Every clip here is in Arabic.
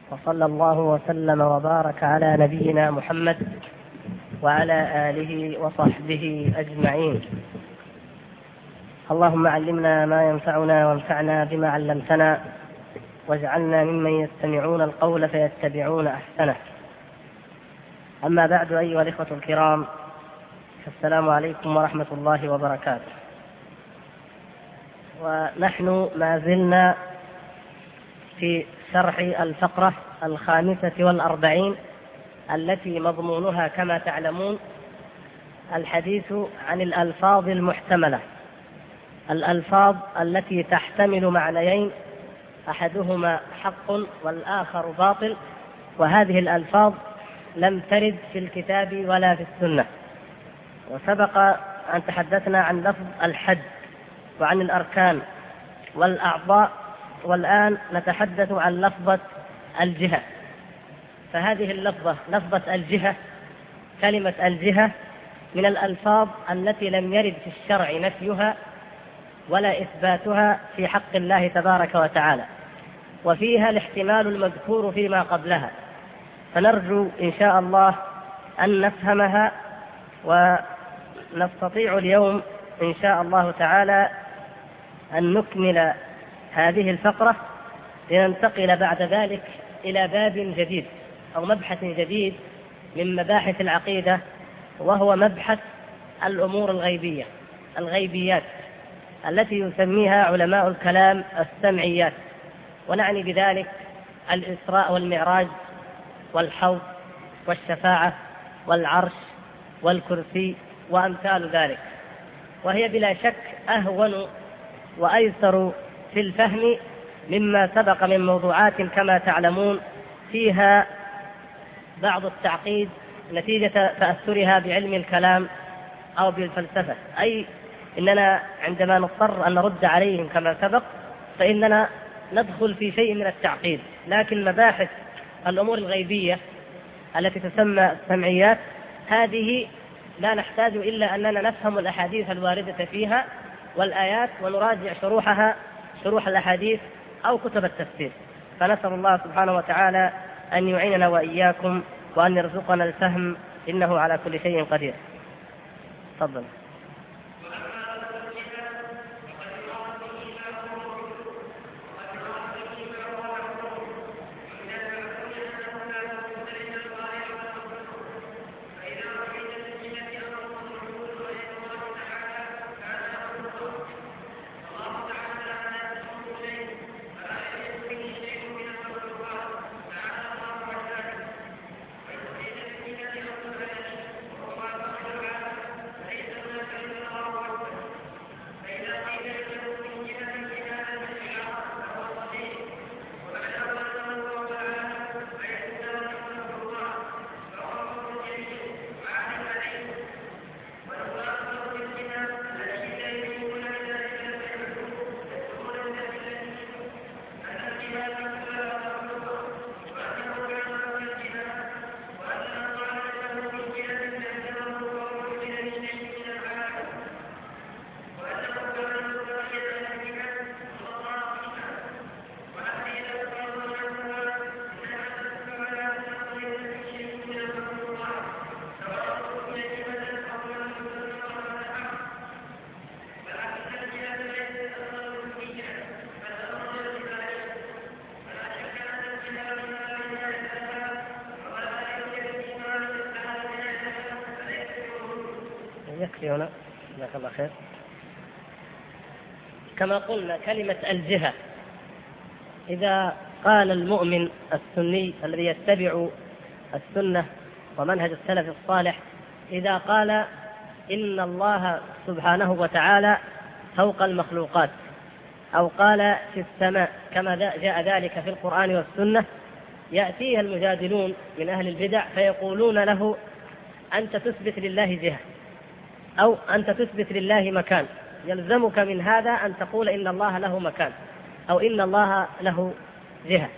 وصلى الله وسلم وبارك على نبينا محمد وعلى آله وصحبه أجمعين. اللهم علمنا ما ينفعنا وانفعنا بما علمتنا واجعلنا ممن يستمعون القول فيتبعون أحسنه. أما بعد، أيها الإخوة الكرام، السلام عليكم ورحمة الله وبركاته. ونحن ما زلنا في شرح الفقرة 45 التي مضمونها كما تعلمون الحديث عن الألفاظ المحتملة، الألفاظ التي تحتمل معنيين أحدهما حق والآخر باطل، وهذه الألفاظ لم ترد في الكتاب ولا في السنة. وسبق أن تحدثنا عن لفظ الحد وعن الأركان والأعضاء، والآن نتحدث عن لفظة الجهة. فهذه اللفظة، لفظة الجهة، كلمة الجهة من الألفاظ التي لم يرد في الشرع نفيها ولا إثباتها في حق الله تبارك وتعالى، وفيها الاحتمال المذكور فيما قبلها، فنرجو إن شاء الله أن نفهمها ونستطيع اليوم إن شاء الله تعالى أن نكمل هذه الفقرة لننتقل بعد ذلك إلى باب جديد أو مبحث جديد من مباحث العقيدة، وهو مبحث الأمور الغيبيات التي يسميها علماء الكلام السمعيات، ونعني بذلك الإسراء والمعراج والحوض والشفاعة والعرش والكرسي وأمثال ذلك، وهي بلا شك أهون وأيسر في الفهم مما سبق من موضوعات كما تعلمون فيها بعض التعقيد نتيجة تأثرها بعلم الكلام أو بالفلسفة، أي إننا عندما نضطر أن نرد عليهم كما سبق فإننا ندخل في شيء من التعقيد. لكن مباحث الأمور الغيبية التي تسمى السمعيات هذه لا نحتاج إلا أننا نفهم الأحاديث الواردة فيها والآيات ونراجع شروح الأحاديث أو كتب التفسير. فنسأل الله سبحانه وتعالى أن يعيننا وإياكم وأن يرزقنا الفهم، إنه على كل شيء قدير. تفضل. يكفي هنا، جزاك الله خير. كما قلنا كلمة الجهة، إذا قال المؤمن السني الذي يتبع السنة ومنهج السلف الصالح، إذا قال إن الله سبحانه وتعالى فوق المخلوقات، أو قال في السماء كما جاء ذلك في القرآن والسنة، يأتيها المجادلون من أهل البدع فيقولون له أنت تثبت لله جهة أو أنت تثبت لله مكان، يلزمك من هذا أن تقول إن الله له مكان أو إن الله له جهة.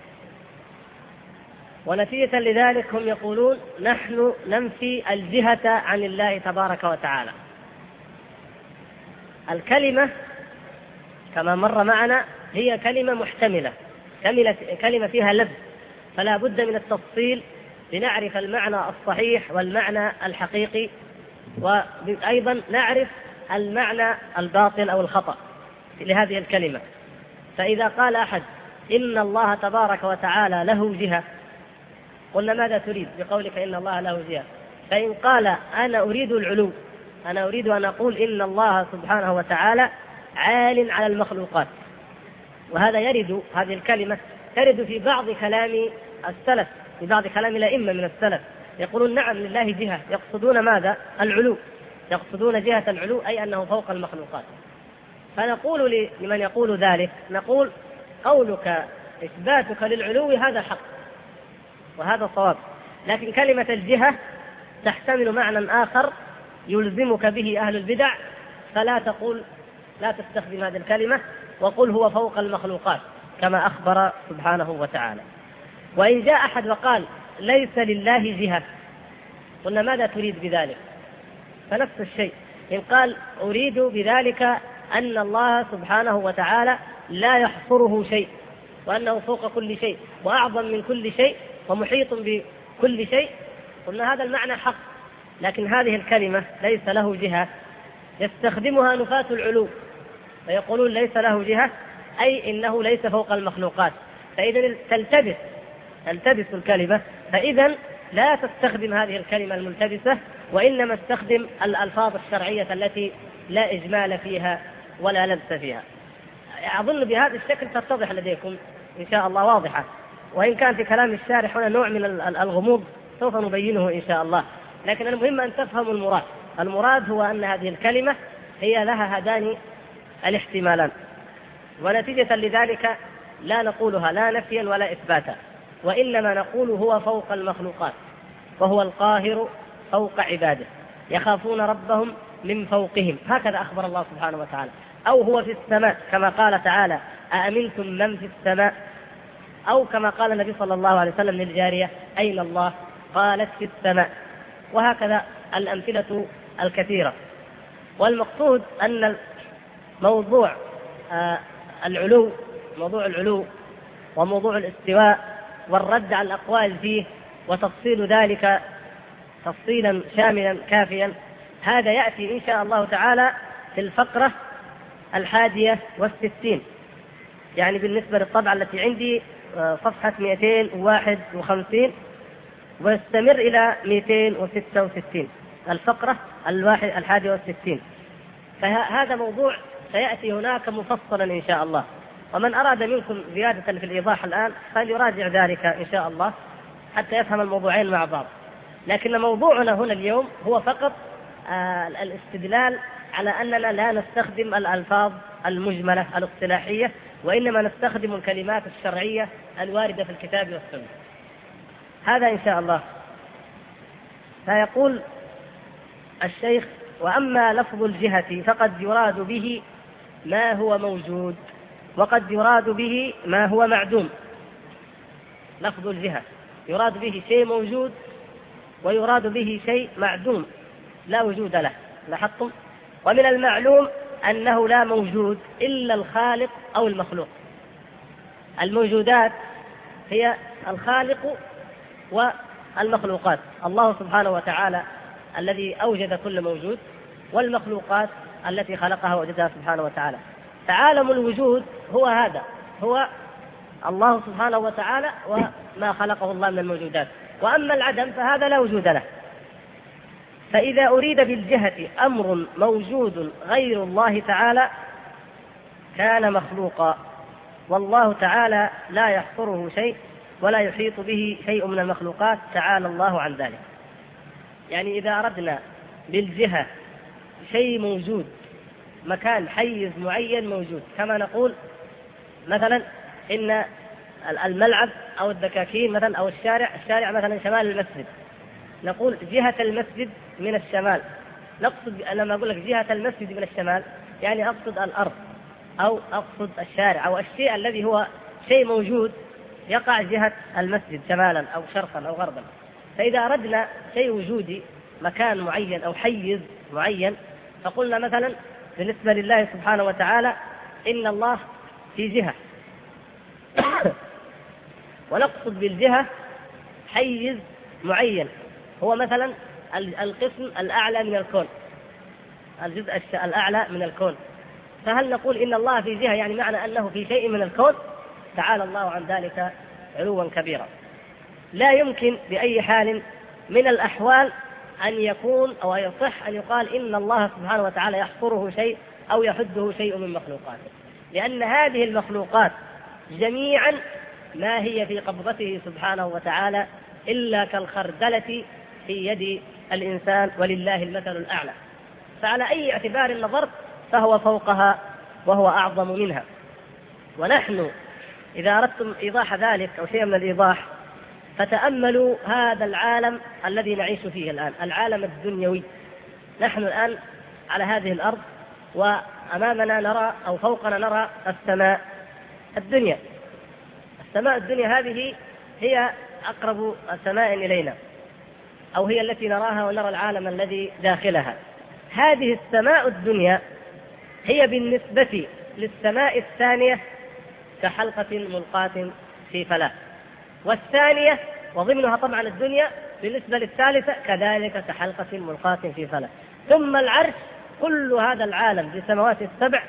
ونتيجة لذلك هم يقولون نحن ننفي الجهة عن الله تبارك وتعالى. الكلمة كما مر معنا هي كلمة محتملة، كلمة فيها لبس فلا بد من التفصيل لنعرف المعنى الصحيح والمعنى الحقيقي، وأيضا نعرف المعنى الباطل أو الخطأ لهذه الكلمة. فإذا قال أحد إن الله تبارك وتعالى له جهة، قلنا ماذا تريد بقولك إن الله له جهة؟ فإن قال أنا أريد العلو، أنا أريد أن أقول إن الله سبحانه وتعالى عال على المخلوقات، وهذا يرد، هذه الكلمة ترد في بعض كلام السلف، في بعض كلام الأئمة من السلف، يقولون نعم لله جهة، يقصدون ماذا؟ العلو، يقصدون جهة العلو أي أنه فوق المخلوقات. فنقول لمن يقول ذلك، نقول قولك إثباتك للعلو هذا حق وهذا صواب، لكن كلمة الجهة تحتمل معنى آخر يلزمك به أهل البدع، فلا تقول، لا تستخدم هذه الكلمة، وقل هو فوق المخلوقات كما أخبر سبحانه وتعالى. وإن جاء أحد وقال ليس لله جهة، قلنا ماذا تريد بذلك؟ فنفس الشيء، إن قال أريد بذلك أن الله سبحانه وتعالى لا يحصره شيء، وأنه فوق كل شيء وأعظم من كل شيء ومحيط بكل شيء، قلنا هذا المعنى حق، لكن هذه الكلمة ليس له جهة يستخدمها نفاة العلو، فيقولون ليس له جهة أي إنه ليس فوق المخلوقات، فإذا تلتبس الكلمة، فإذا لا تستخدم هذه الكلمة الملتبسة، وإنما استخدم الألفاظ الشرعية التي لا إجمال فيها ولا لبس فيها. أظن بهذا الشكل تتضح لديكم إن شاء الله واضحة، وإن كان في كلام الشارح هنا نوع من الغموض سوف نبينه إن شاء الله، لكن المهم أن تفهموا المراد. المراد هو أن هذه الكلمة هي لها هذان الاحتمالان، ونتيجة لذلك لا نقولها لا نفيا ولا إثباتا، وإنما نقول هو فوق المخلوقات، وهو القاهر فوق عباده، يخافون ربهم من فوقهم، هكذا أخبر الله سبحانه وتعالى، أو هو في السماء كما قال تعالى أأمنتم من في السماء، أو كما قال النبي صلى الله عليه وسلم للجارية أين الله؟ قالت في السماء، وهكذا الأمثلة الكثيرة. والمقصود أن موضوع العلو، موضوع العلو وموضوع الاستواء والرد على الأقوال فيه وتفصيل ذلك تفصيلا شاملا كافيا، هذا يأتي إن شاء الله تعالى في الفقرة 61، يعني بالنسبة للطبعة التي عندي صفحة 251، ويستمر إلى 266 الفقرة 61. فهذا موضوع سيأتي هناك مفصلا إن شاء الله، ومن أراد منكم زيادة في الإيضاح الآن فليراجع ذلك إن شاء الله حتى يفهم الموضوعين مع بعض. لكن موضوعنا هنا اليوم هو فقط الاستدلال على أننا لا نستخدم الألفاظ المجملة الاصطلاحية، وإنما نستخدم الكلمات الشرعية الواردة في الكتاب والسنة، هذا إن شاء الله. فيقول الشيخ: وأما لفظ الجهة فقد يراد به ما هو موجود، وقد يراد به ما هو معدوم. لفظ الجهة يراد به شيء موجود، ويراد به شيء معدوم لا وجود له، لاحظتم؟ ومن المعلوم أنه لا موجود إلا الخالق أو المخلوق. الموجودات هي الخالق والمخلوقات، الله سبحانه وتعالى الذي أوجد كل موجود، والمخلوقات التي خلقها ووجدها سبحانه وتعالى. فعالم الوجود هو هذا، هو الله سبحانه وتعالى وما خلقه الله من الموجودات. وأما العدم فهذا لا وجود له. فإذا أريد بالجهة أمر موجود غير الله تعالى كان مخلوقا، والله تعالى لا يحصره شيء ولا يحيط به شيء من المخلوقات، تعالى الله عن ذلك. يعني إذا أردنا بالجهة شيء موجود، مكان حيز معين موجود، كما نقول مثلا إن الملعب أو الدكاكين مثلا أو الشارع مثلا شمال المسجد، نقول جهة المسجد من الشمال. نقصد لما أقول لك جهة المسجد من الشمال يعني أقصد الأرض أو أقصد الشارع أو الشيء الذي هو شيء موجود يقع جهة المسجد شمالا أو شرقا أو غربا. فإذا أردنا شيء وجودي مكان معين أو حيز معين، فقلنا مثلا بالنسبة لله سبحانه وتعالى إن الله في جهة ونقصد بالجهة حيز معين هو مثلا القسم الأعلى من الكون، الجزء الأعلى من الكون. فهل نقول إن الله في جهة يعني معنى أنه في شيء من الكون؟ تعالى الله عن ذلك علوا كبيرا. لا يمكن بأي حال من الأحوال أن يكون أو يصح أن يقال إن الله سبحانه وتعالى يحصره شيء أو يحده شيء من مخلوقاته، لأن هذه المخلوقات جميعا ما هي في قبضته سبحانه وتعالى إلا كالخردلة في يد الإنسان، ولله المثل الأعلى. فعلى أي اعتبار نظرت فهو فوقها وهو أعظم منها. ونحن إذا أردتم إيضاح ذلك أو شيء من الإيضاح فتأملوا هذا العالم الذي نعيش فيه الآن، العالم الدنيوي. نحن الآن على هذه الأرض وأمامنا نرى أو فوقنا نرى السماء الدنيا. السماء الدنيا هذه هي أقرب سماء إلينا، أو هي التي نراها ونرى العالم الذي داخلها. هذه السماء الدنيا هي بالنسبة للسماء الثانية كحلقة ملقاة في فلاة، والثانية وضمنها طبعا الدنيا بالنسبة للثالثة كذلك كحلقة ملقاة في فلاة. ثم العرش، كل هذا العالم بسماوات السبع،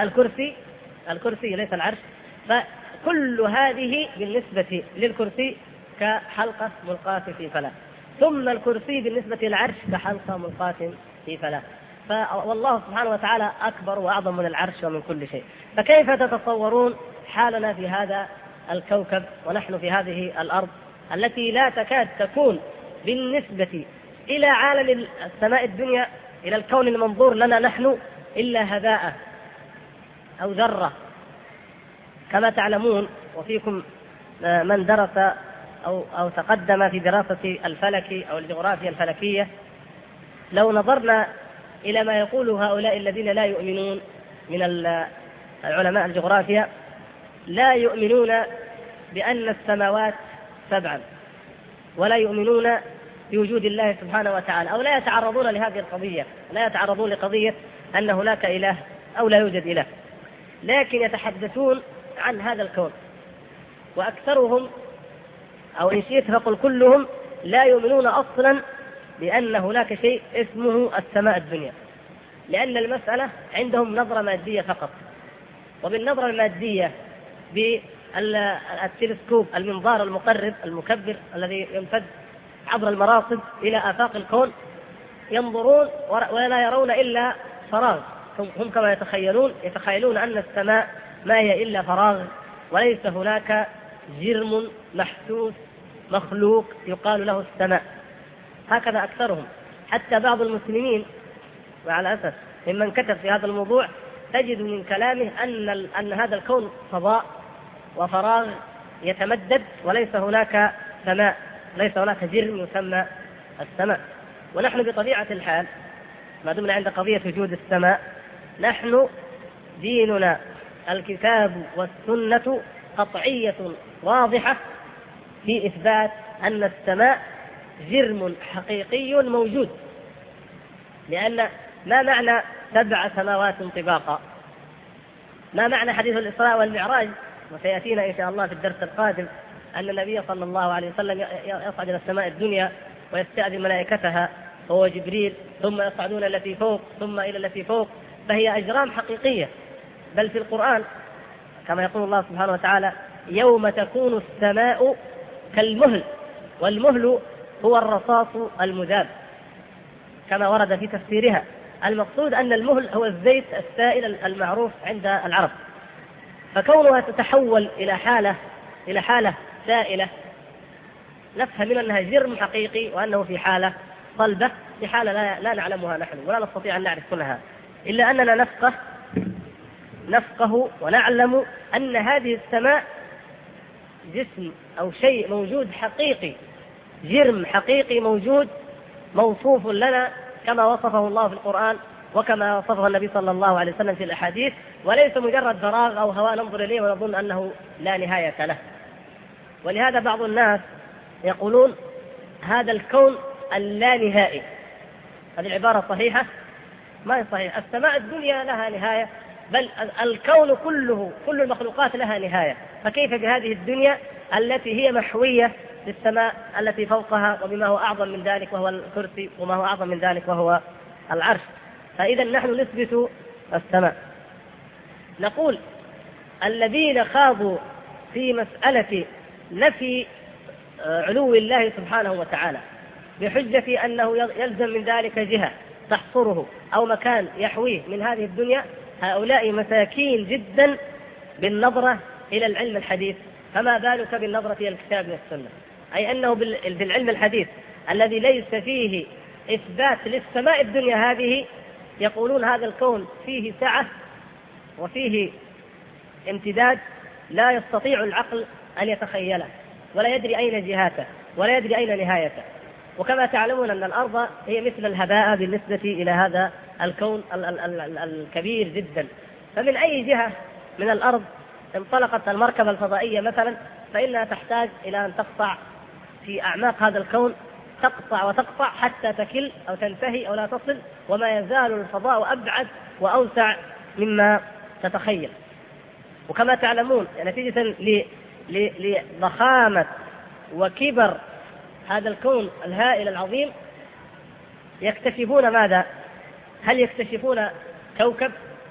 الكرسي ليس العرش، فكل هذه بالنسبة للكرسي كحلقة ملقاة في فلاة، ثم الكرسي بالنسبة للعرش كحلقة ملقاة في فلاة. والله سبحانه وتعالى أكبر وأعظم من العرش ومن كل شيء. فكيف تتصورون حالنا في هذا الكوكب ونحن في هذه الأرض التي لا تكاد تكون بالنسبة إلى عالم السماء الدنيا، إلى الكون المنظور لنا نحن، إلا هباء أو ذرة. كما تعلمون وفيكم من درس أو تقدم في دراسة الفلك أو الجغرافيا الفلكية، لو نظرنا إلى ما يقول هؤلاء الذين لا يؤمنون من العلماء الجغرافيا، لا يؤمنون بأن السماوات سبعا، ولا يؤمنون بوجود الله سبحانه وتعالى، أو لا يتعرضون لهذه القضية، لا يتعرضون لقضية أن هناك إله أو لا يوجد إله، لكن يتحدثون عن هذا الكون. وأكثرهم أو إن شئت فقل كلهم لا يؤمنون أصلا بأن هناك شيء اسمه السماء الدنيا، لأن المسألة عندهم نظرة مادية فقط. وبالنظرة المادية بالتلسكوب، المنظار المقرب المكبر الذي يمتد عبر المراصد إلى آفاق الكون، ينظرون ولا يرون إلا فراغ. هم كما يتخيلون أن السماء ما هي إلا فراغ، وليس هناك جرم محسوس مخلوق يقال له السماء. هكذا أكثرهم. حتى بعض المسلمين وعلى الأسف ممن كتب في هذا الموضوع تجد من كلامه أن هذا الكون فضاء وفراغ يتمدد، وليس هناك سماء، ليس هناك جرم يسمى السماء. ونحن بطبيعة الحال ما دمنا عند قضية وجود السماء، نحن ديننا الكتاب والسنة قطعية واضحة في إثبات أن السماء جرم حقيقي موجود. لأن ما معنى 7 سماوات طباقا؟ ما معنى حديث الإسراء والمعراج؟ وسيأتينا إن شاء الله في الدرس القادم أن النبي صلى الله عليه وسلم يصعد إلى السماء الدنيا ويستأذن ملائكتها هو جبريل، ثم يصعدون التي فوق ثم إلى التي فوق، فهي أجرام حقيقية. بل في القرآن كما يقول الله سبحانه وتعالى: يوم تكون السماء كالمهل، والمهل هو الرصاص المذاب كما ورد في تفسيرها. المقصود أن المهل هو الزيت السائل المعروف عند العرب، فكونها تتحول إلى حالة سائلة نفهم من أنها جرم حقيقي، وأنه في حالة صلبة، في حالة لا نعلمها نحن ولا نستطيع أن نعرف كلها، إلا أننا نفقه ونعلم أن هذه السماء جسم أو شيء موجود حقيقي، جرم حقيقي موجود موصوف لنا كما وصفه الله في القرآن وكما وصفه النبي صلى الله عليه وسلم في الأحاديث، وليس مجرد فراغ أو هواء ننظر إليه ونظن أنه لا نهاية له. ولهذا بعض الناس يقولون هذا الكون اللانهائي. هذه العبارة صحيحة؟ ما هي صحيحة. السماء الدنيا لها نهاية، بل الكون كله، كل المخلوقات لها نهاية، فكيف بهذه الدنيا التي هي محوية للسماء التي فوقها، وبما هو أعظم من ذلك وهو الكرسي، وما هو أعظم من ذلك وهو العرش. فإذا نحن نثبت السماء. نقول الذين خاضوا في مسألة نفي علو الله سبحانه وتعالى بحجة أنه يلزم من ذلك جهة تحصره أو مكان يحويه من هذه الدنيا، هؤلاء مساكين جدا بالنظرة إلى العلم الحديث، فما بالك بالنظرة إلى الكتاب والسنة؟ أي أنه بالعلم الحديث الذي ليس فيه إثبات للسماء الدنيا هذه، يقولون هذا الكون فيه سعة وفيه امتداد لا يستطيع العقل أن يتخيله، ولا يدري أين جهاته ولا يدري أين نهايته. وكما تعلمون أن الأرض هي مثل الهباء بالنسبة إلى هذا الكون الكبير جدا. فمن أي جهة من الأرض انطلقت المركبة الفضائية مثلا، فإنها تحتاج إلى أن تقطع في أعماق هذا الكون، تقطع وتقطع حتى تكل أو تنتهي أو لا تصل، وما يزال الفضاء أبعد وأوسع مما تتخيل. وكما تعلمون نتيجة لضخامة وكبر هذا الكون الهائل العظيم يكتشفون ماذا؟ هل يكتشفون كوكب؟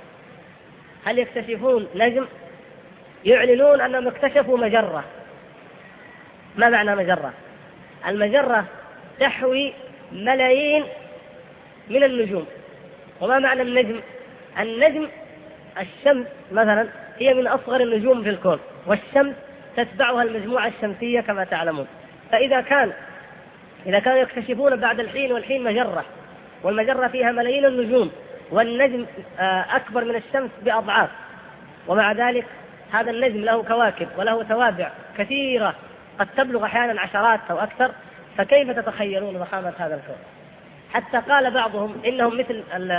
هل يكتشفون نجم؟ يعلنون أنهم اكتشفوا مجرة. ما معنى مجرة؟ المجرة تحوي ملايين من النجوم. وما معنى النجم؟ النجم الشمس مثلا هي من أصغر النجوم في الكون، والشمس تتبعها المجموعة الشمسية كما تعلمون. فإذا كانوا يكتشفون بعد الحين والحين مجرة، والمجرة فيها ملايين النجوم، والنجم أكبر من الشمس بأضعاف، ومع ذلك هذا النجم له كواكب وله توابع كثيرة قد تبلغ أحيانا عشرات أو أكثر، فكيف تتخيلون ضخامة هذا الكون؟ حتى قال بعضهم إنهم مثل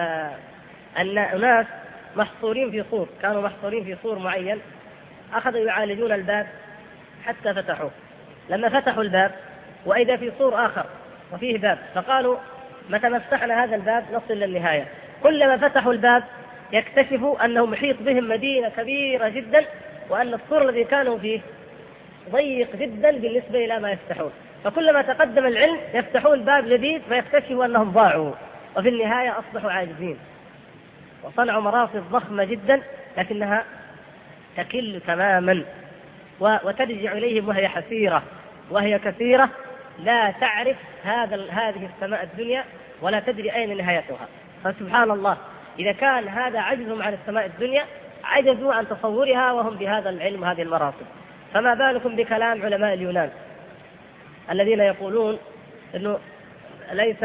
الناس محصورين في صور، كانوا محصورين في صور معين، أخذوا يعالجون الباب حتى فتحوه. لما فتحوا الباب وإذا في صور آخر وفيه باب، فقالوا متى ما فتحنا هذا الباب نصل للنهاية. كلما فتحوا الباب يكتشفوا أنه محيط بهم مدينة كبيرة جدا، وأن الصور الذي كانوا فيه ضيق جدا بالنسبة إلى ما يفتحون. فكلما تقدم العلم يفتحون باب جديد فيكتشفوا أنهم ضاعوا، وفي النهاية أصبحوا عاجزين وصنعوا مراصد ضخمة جدا لكنها تكل تماما وترجع إليهم وهي حسيرة وهي كثيرة، لا تعرف هذه السماء الدنيا ولا تدري أين نهايتها. فسبحان الله، إذا كان هذا عجزهم عن السماء الدنيا عجزوا عن تصورها وهم بهذا العلم وهذه المراصد، فما بالكم بكلام علماء اليونان الذين يقولون أنه ليس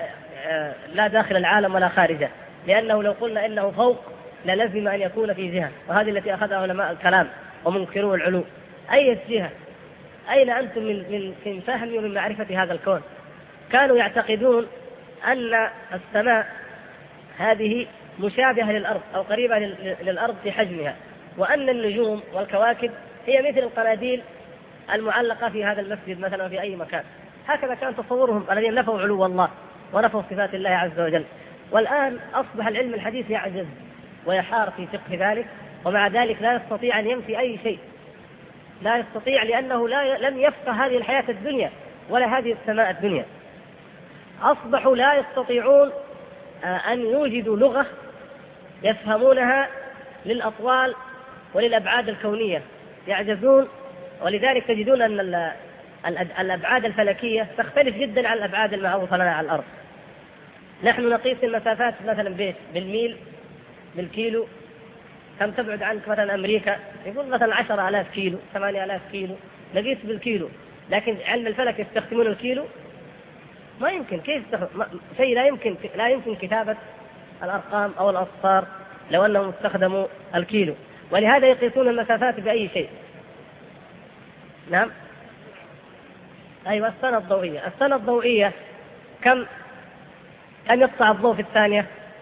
لا داخل العالم ولا خارجه، لأنه لو قلنا إنه فوق للزم أن يكون في جهة، وهذه التي أخذها علماء الكلام ومنكروا العلو. أي جهة؟ أين أنتم من فهم ومن معرفة هذا الكون؟ كانوا يعتقدون أن السماء هذه مشابهة للأرض أو قريبة للأرض في حجمها، وأن النجوم والكواكب هي مثل القناديل المعلقة في هذا المسجد مثلا وفي أي مكان. هكذا كان تصورهم الذين نفوا علو الله ونفوا صفات الله عز وجل. والآن أصبح العلم الحديث يعجز ويحار في فقه ذلك، ومع ذلك لا يستطيع أن ينفي أي شيء، لا يستطيع، لأنه لم يفقه هذه الحياة الدنيا ولا هذه السماء الدنيا. أصبحوا لا يستطيعون أن يوجدوا لغة يفهمونها للأطوال وللأبعاد الكونية، يعجزون. ولذلك تجدون أن الأبعاد الفلكية تختلف جدا عن الأبعاد المعروفة لنا على الأرض. نحن نقيس المسافات مثلا بالميل، بالكيلو. كم تبعد عنك مثلا أمريكا؟ يقول مثلا 10,000 كيلو، 8,000 كيلو، نقيس بالكيلو. لكن علم الفلك يستخدمون الكيلو؟ ما يمكن. كيف شيء لا يمكن كتابة الأرقام أو الأصفار لو أنهم استخدموا الكيلو. ولهذا يقيسون المسافات بأي شيء. نعم، أيوة، السنة الضوئية كم يقطع الضوء في الثانية؟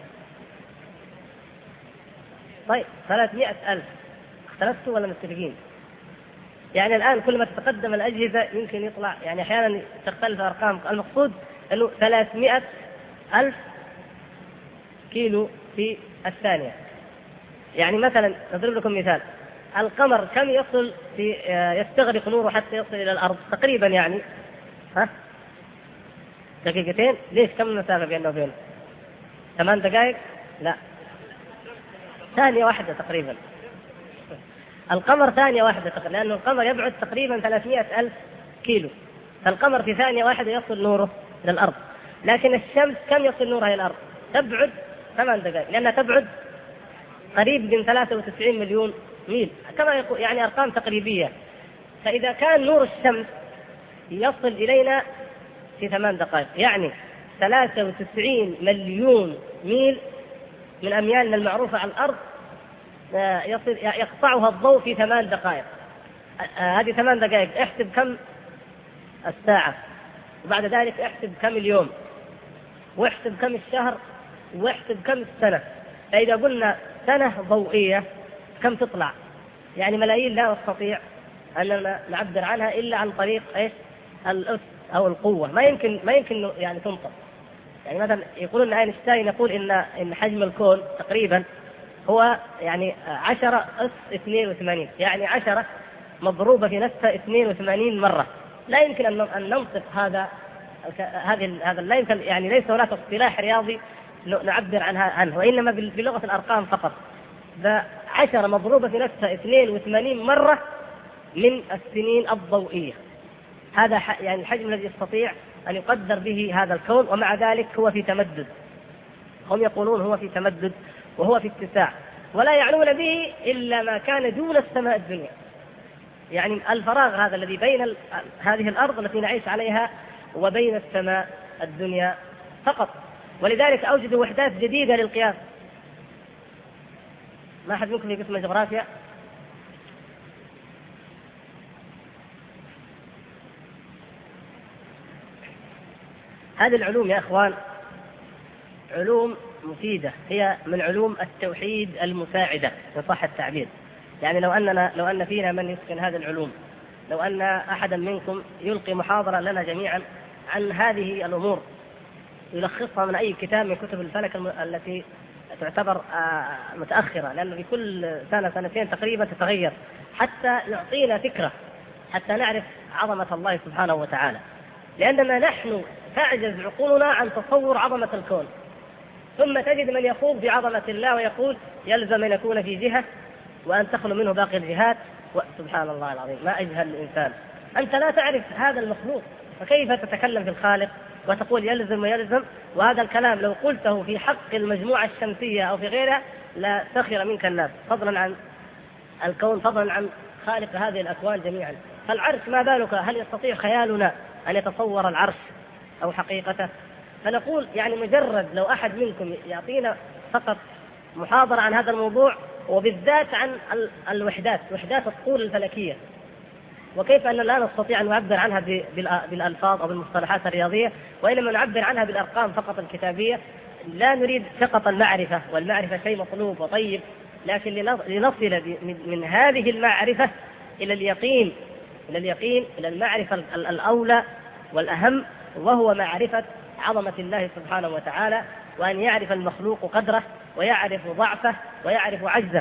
طيب 300,000. اختلفتوا ولا متفقين؟ يعني الآن كل ما تتقدم الأجهزة يمكن يطلع، يعني أحيانا تختلف الأرقام. المقصود أنه 300,000 كيلو في الثانية. يعني مثلا نضرب لكم مثال، القمر كم يصل في يستغرق نوره حتى يصل إلى الأرض تقريبا يعني؟ ها؟ دقيقتين؟ ليش كم المسافة بينه وبينه؟ 8 دقائق؟ لا، ثانية واحدة تقريبا. القمر ثانية واحدة تقريبا، لأن القمر يبعد تقريبا 300,000 كيلو، فالقمر في ثانية واحدة يصل نوره إلى الأرض. لكن الشمس كم يصل نورها إلى الأرض؟ تبعد 8 دقائق، لأنها تبعد قريب من 93 مليون ميل كما يقول، يعني أرقام تقريبية. فإذا كان نور الشمس يصل إلينا في 8 دقائق، يعني 93 مليون ميل من أميالنا المعروفة على الأرض يقطعها الضوء في 8 دقائق. هذه 8 دقائق احسب كم الساعة، وبعد ذلك احسب كم اليوم، واحسب كم الشهر، واحسب كم السنة. فإذا قلنا سنة ضوئية كم تطلع؟ يعني ملايين لا نستطيع أن نعبر عنها إلا عن طريق إيش؟ الأس أو القوة. ما يمكن يعني تنطق. يعني مثلا يقولون أينشتاين يقول إن حجم الكون تقريبا هو يعني 10 أس 82، يعني 10 مضروبة في نفسها 82 مرة. لا يمكن أن ننطق هذا لا يمكن، يعني ليس هناك اصطلاح رياضي نعبر عنه، وإنما بلغة الأرقام فقط. 10 مضروبة في نفسها 82 مرة من السنين الضوئية. هذا يعني الحجم الذي يستطيع أن يقدر به هذا الكون، ومع ذلك هو في تمدد. هم يقولون هو في تمدد وهو في اتساع، ولا يعنون به إلا ما كان دون السماء الدنيا، يعني الفراغ هذا الذي بين هذه الأرض التي نعيش عليها وبين السماء الدنيا فقط. ولذلك أوجدوا وحدات جديدة للقياس. ما أحد منكم في قسم الجغرافيا؟ هذه العلوم يا أخوان علوم مفيدة، هي من علوم التوحيد المساعدة إن صح التعبير. يعني لو أن فينا من يتقن هذه العلوم، لو أن أحدا منكم يلقي محاضرة لنا جميعا عن هذه الأمور يلخصها من أي كتاب من كتب الفلك التي تعتبر متأخرة، لأنه في كل سنة سنتين تقريبا تتغير، حتى يعطينا فكرة، حتى نعرف عظمة الله سبحانه وتعالى. لأننا نحن تعجز عقولنا عن تصور عظمة الكون، ثم تجد من يخوض بعظمة الله ويقول يلزم أن يكون في جهة وأن تخلو منه باقي الجهات. سبحان الله العظيم، ما أجهل الإنسان. أنت لا تعرف هذا المخلوق، فكيف تتكلم في الخالق وتقول يلزم ويلزم؟ وهذا الكلام لو قلته في حق المجموعة الشمسية أو في غيرها لا سخر منك الناس، فضلا عن الكون، فضلا عن خالق هذه الأكوان جميعا. فالعرش ما بالك؟ هل يستطيع خيالنا أن يتصور العرش أو حقيقته؟ فنقول يعني مجرد لو أحد منكم يعطينا فقط محاضرة عن هذا الموضوع، وبالذات عن وحدات الطول الفلكية، وكيف أن لا نستطيع أن نعبر عنها بالألفاظ أو بالمصطلحات الرياضية، وإنما نعبر عنها بالأرقام فقط الكتابية. لا نريد فقط المعرفة، والمعرفة شيء مطلوب وطيب، لكن لنصل من هذه المعرفة إلى اليقين، إلى المعرفة الأولى والأهم، وهو معرفة عظمة الله سبحانه وتعالى، وأن يعرف المخلوق قدره ويعرف ضعفه ويعرف عجزه.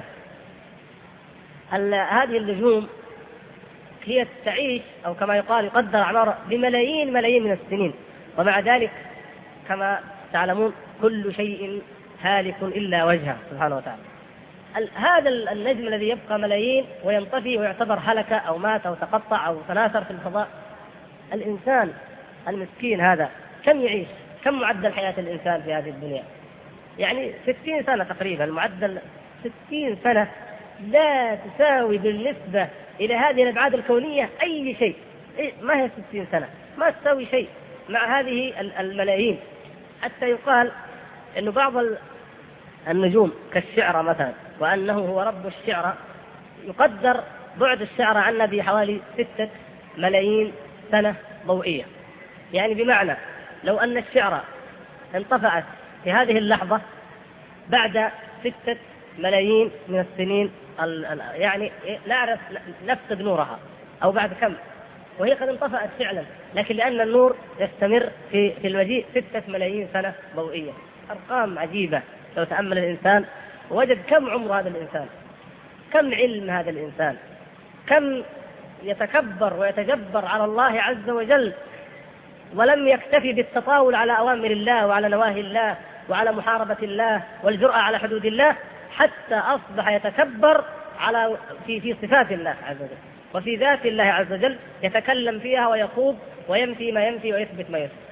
هذه النجوم هي تعيش أو كما يقال يقدر أعمارها بملايين من السنين، ومع ذلك كما تعلمون كل شيء هالك إلا وجهه سبحانه وتعالى. هذا النجم الذي يبقى ملايين وينطفي ويعتبر هلك أو مات أو تقطع أو تناثر في الفضاء، الإنسان المسكين هذا كم يعيش؟ كم معدل حياة الإنسان في هذه الدنيا؟ يعني 60 سنة تقريبا، معدل 60 سنة لا تساوي بالنسبة إلى هذه الأبعاد الكونية أي شيء. ما هي 60 سنة؟ ما تساوي شيء مع هذه الملايين. حتى يقال أن بعض النجوم كالشعرى مثلا، وأنه هو رب الشعرى، يقدر بعد الشعرى عنا بحوالي 6 ملايين سنة ضوئية. يعني بمعنى لو أن الشعرى انطفأت في هذه اللحظة بعد 6 ملايين من السنين، يعني نعرف نفقد نورها، أو بعد كم، وهي قد انطفأت فعلا، لكن لأن النور يستمر في المجيء 6 ملايين سنة ضوئية. أرقام عجيبة لو تأمل الإنسان وجد كم عمر هذا الإنسان، كم علم هذا الإنسان، كم يتكبر ويتجبر على الله عز وجل، ولم يكتفي بالتطاول على أوامر الله وعلى نواهي الله وعلى محاربة الله والجرأة على حدود الله، حتى أصبح يتكبر في صفات الله عز وجل وفي ذات الله عز وجل، يتكلم فيها ويخوض وينفي ما ينفي ويثبت ما يثبت.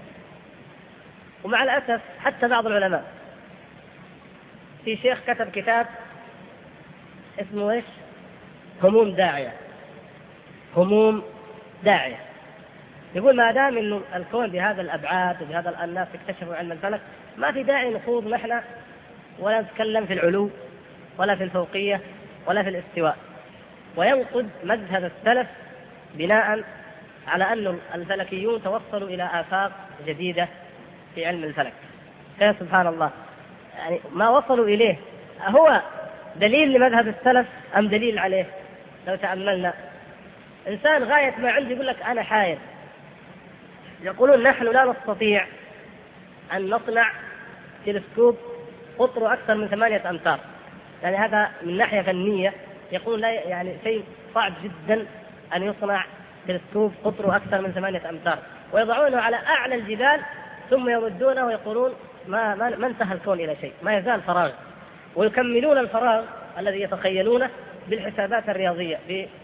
ومع الأسف حتى بعض العلماء، في شيخ كتب كتاب اسمه ايش؟ هموم داعية. هموم داعية. يقول ما دام انه الكون بهذا الابعاد وبهذا الناس اكتشفوا علم الفلك، ما في داعي نخوض نحن ولا نتكلم في العلو ولا في الفوقية ولا في الاستواء. وينقد مذهب السلف بناء على أن الفلكيون توصلوا إلى آفاق جديدة في علم الفلك. يا سبحان الله، يعني ما وصلوا إليه هو دليل لمذهب السلف أم دليل عليه؟ لو تأملنا، إنسان غاية ما عنده يقول لك أنا حائر. يقولون نحن لا نستطيع أن نصنع تلسكوب قطره أكثر من 8 أمتار. يعني هذا من ناحية فنية يقول لا، يعني شيء صعب جدا أن يصنع تلسكوب قطره أكثر من 8 أمتار، ويضعونه على أعلى الجبال ثم يمدونه ويقولون ما انتهى الكون إلى شيء، ما يزال فراغ. ويكملون الفراغ الذي يتخيلونه بالحسابات الرياضية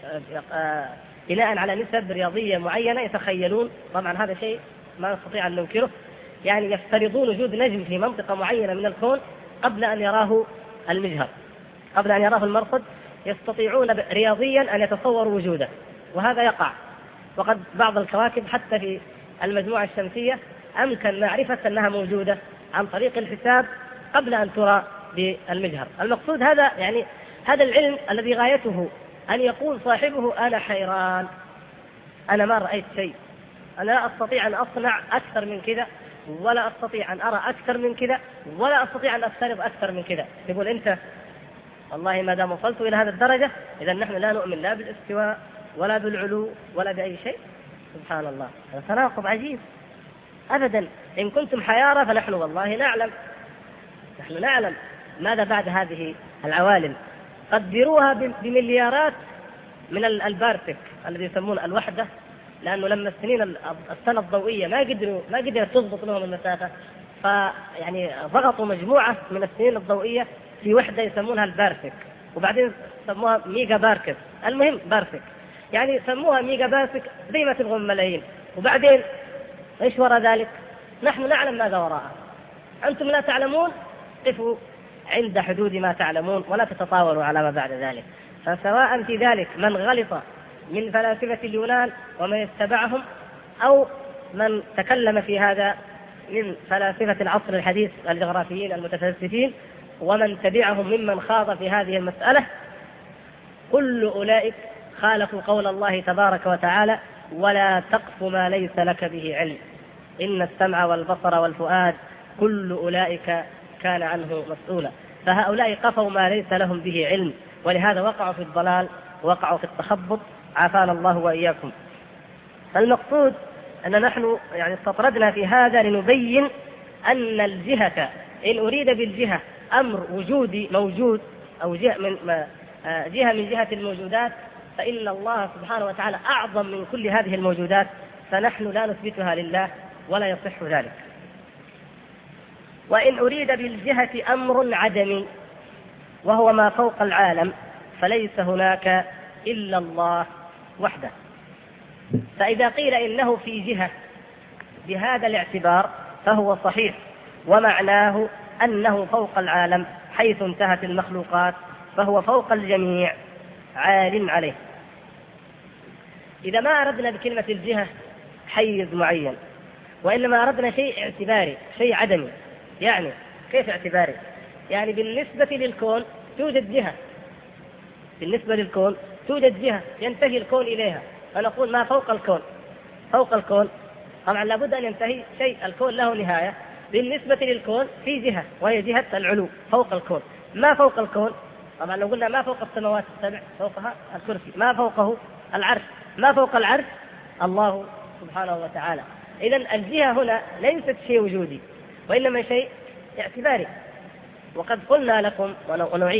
بناء على نسب رياضية معينة يتخيلون. طبعا هذا شيء ما نستطيع أن ننكره، يعني يفترضون وجود نجم في منطقة معينة من الكون قبل أن يراه المجهر، قبل أن يراه المرصد، يستطيعون رياضيا أن يتصوروا وجوده، وهذا يقع. وقد بعض الكواكب حتى في المجموعة الشمسية أمكن معرفة أنها موجودة عن طريق الحساب قبل أن ترى بالمجهر. المقصود هذا، يعني هذا العلم الذي غايته أن يقول صاحبه أنا حيران، أنا ما رأيت شيء، أنا لا أستطيع أن أصنع أكثر من كذا، ولا أستطيع أن أرى أكثر من كذا، ولا أستطيع أن أفترض أكثر من كذا. يقول أنت والله ما دام وصلت إلى هذه الدرجة إذا نحن لا نؤمن لا بالاستواء ولا بالعلو ولا بأي شيء. سبحان الله، هذا تناقض عجيب. أبدا، إن كنتم حيارى فنحن والله نعلم، نحن نعلم ماذا بعد هذه العوالم. قدروها بمليارات من البارسك الذي يسمون الوحدة، لأنه لما السنة الضوئية ما قدروا تضبط لهم المسافة، فيعني ضغطوا مجموعة من السنين الضوئية في وحدة يسمونها البارسك، وبعدين سموها ميجا باركس. المهم بارسك، يعني سموها ميجا بارسك زي ما تبغون ملايين. وبعدين ايش وراء ذلك؟ نحن نعلم ماذا وراءها، أنتم لا تعلمون. قفوا عند حدود ما تعلمون ولا تتطاولوا على ما بعد ذلك. فسواء في ذلك من غلط من فلاسفة اليونان ومن اتبعهم، أو من تكلم في هذا من فلاسفة العصر الحديث الجغرافيين المتفلسفين ومن تبعهم ممن خاض في هذه المسألة، كل أولئك خالفوا قول الله تبارك وتعالى ولا تقف ما ليس لك به علم إن السمع والبصر والفؤاد كل أولئك كان عنه مسؤولا. فهؤلاء قفوا ما ليس لهم به علم، ولهذا وقعوا في الضلال ووقعوا في التخبط، عافانا الله وإياكم. فالمقصود أن نحن يعني استطردنا في هذا لنبين أن الجهة، إن أريد بالجهة أمر وجودي موجود أو جهة من جهة الموجودات، فإن الله سبحانه وتعالى أعظم من كل هذه الموجودات، فنحن لا نثبتها لله ولا يصح ذلك. وإن أريد بالجهة أمر عدمي وهو ما فوق العالم، فليس هناك إلا الله وحده. فإذا قيل إنه في جهة بهذا الاعتبار فهو صحيح، ومعناه أنه فوق العالم حيث انتهت المخلوقات، فهو فوق الجميع عال عليه. إذا ما أردنا بكلمة الجهة حيز معين، وإنما أردنا شيء اعتباري، شيء عدمي. يعني كيف اعتباري؟ يعني بالنسبة للكون توجد جهة، بالنسبة للكون توجد جهة ينتهي الكون إليها، فنقول ما فوق الكون. فوق الكون طبعا لابد أن ينتهي شيء، الكون له نهاية. بالنسبة للكون في جهة وهي جهة العلو فوق الكون. ما فوق الكون طبعا لو قلنا ما فوق السماوات السبع فوقها الكرسي، ما فوقه العرش، ما فوق العرش الله سبحانه وتعالى. إذن الجهة هنا ليست شيء وجودي وإنما شيء اعتباري. وقد قلنا لكم ونعيد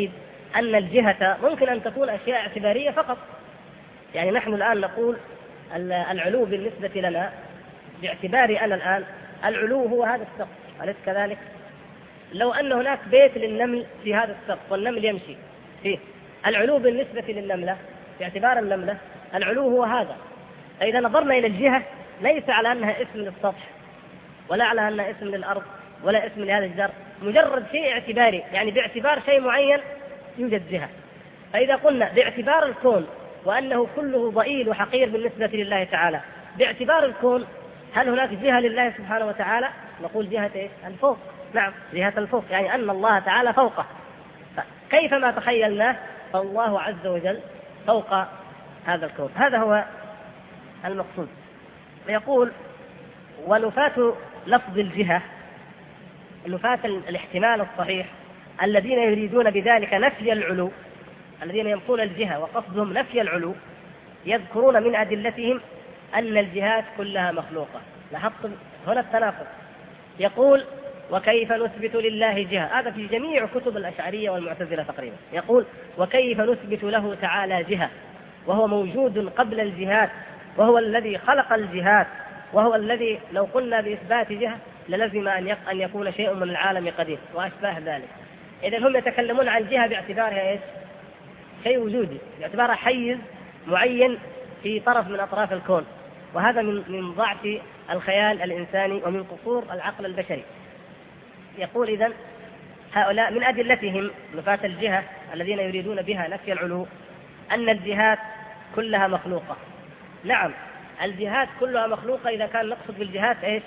أن الجهة ممكن أن تكون أشياء اعتبارية فقط. يعني نحن الآن نقول العلو بالنسبة لنا باعتباري أنا الآن العلو هو هذا السقف، أليس كذلك؟ لو أن هناك بيت للنمل في هذا السقف والنمل يمشي فيه، العلو بالنسبة للنملة باعتبار النملة العلو هو هذا. فإذا نظرنا إلى الجهة ليس على أنها اسم للسطح ولا على أنها اسم للأرض ولا اسم لهذا الجدار، مجرد شيء اعتباري، يعني باعتبار شيء معين يوجد جهة. فإذا قلنا باعتبار الكون وأنه كله ضئيل وحقير بالنسبة لله تعالى، باعتبار الكون هل هناك جهة لله سبحانه وتعالى؟ نقول جهة إيه؟ الفوق. نعم، جهة الفوق، يعني أن الله تعالى فوقه. كيفما تخيلناه فالله عز وجل فوق هذا الكون. هذا هو المقصود. ويقول ونفاة لفظ الجهة، نفاة الاحتمال الصحيح الذين يريدون بذلك نفي العلو، الذين ينفون الجهة وقصدهم نفي العلو، يذكرون من أدلتهم أن الجهات كلها مخلوقة. لاحظتم هنا التناقض. يقول وكيف نثبت لله جهة، هذا في جميع كتب الأشعرية والمعتزلة تقريبا. يقول وكيف نثبت له تعالى جهة وهو موجود قبل الجهات، وهو الذي خلق الجهات، وهو الذي لو قلنا بإثبات جهة للزم أن يكون شيء من العالم قديم وأشباه ذلك. إذن هم يتكلمون عن جهة باعتبارها إيش؟ شيء وجودي، باعتبارها حيز معين في طرف من أطراف الكون، وهذا من ضعف الخيال الإنساني ومن قصور العقل البشري. يقول إذن هؤلاء من أدلتهم نفاة الجهة الذين يريدون بها نفي العلو أن الجهات كلها مخلوقة. نعم، الجهات كلها مخلوقة إذا كان نقصد بالجهات إيش؟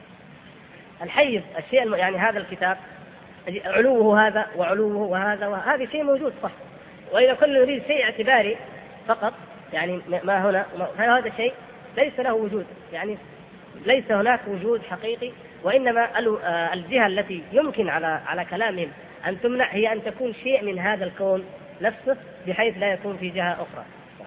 الحيز، الشيء يعني هذا الكتاب علوه هذا وعلوه وهذا وهذا شيء موجود صح. وإذا كنا نريد شيء اعتباري فقط، يعني ما هنا هذا شيء ليس له وجود، يعني ليس هناك وجود حقيقي، وإنما الجهة التي يمكن على كلامهم أن تمنع هي أن تكون شيء من هذا الكون نفسه بحيث لا يكون في جهة أخرى.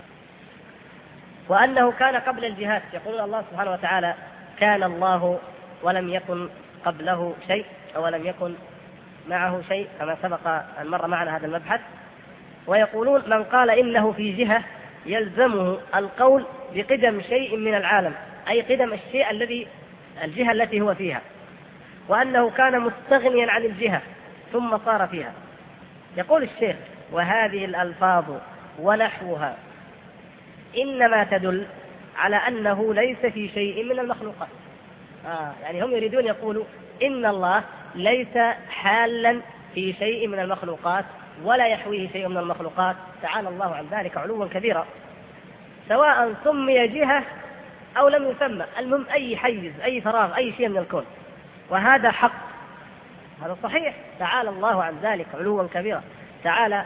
وأنه كان قبل الجهات، يقول الله سبحانه وتعالى كان الله ولم يكن قبله شيء ولم يكن معه شيء، كما سبق أن مر معنا هذا المبحث. ويقولون من قال إنه في جهة يلزمه القول بقدم شيء من العالم، أي قدم الشيء الجهة التي هو فيها، وأنه كان مستغنيا عن الجهة ثم صار فيها. يقول الشيخ وهذه الألفاظ ونحوها إنما تدل على أنه ليس في شيء من المخلوقات. يعني هم يريدون يقولوا إن الله ليس حالا في شيء من المخلوقات ولا يحويه شيء من المخلوقات، تعالى الله عن ذلك علوا كبيرا، سواء سمي جهة أو لم يسمى، المهم أي حيز أي فراغ أي شيء من الكون، وهذا حق، هذا صحيح، تعالى الله عن ذلك علوا كبيرا. تعالى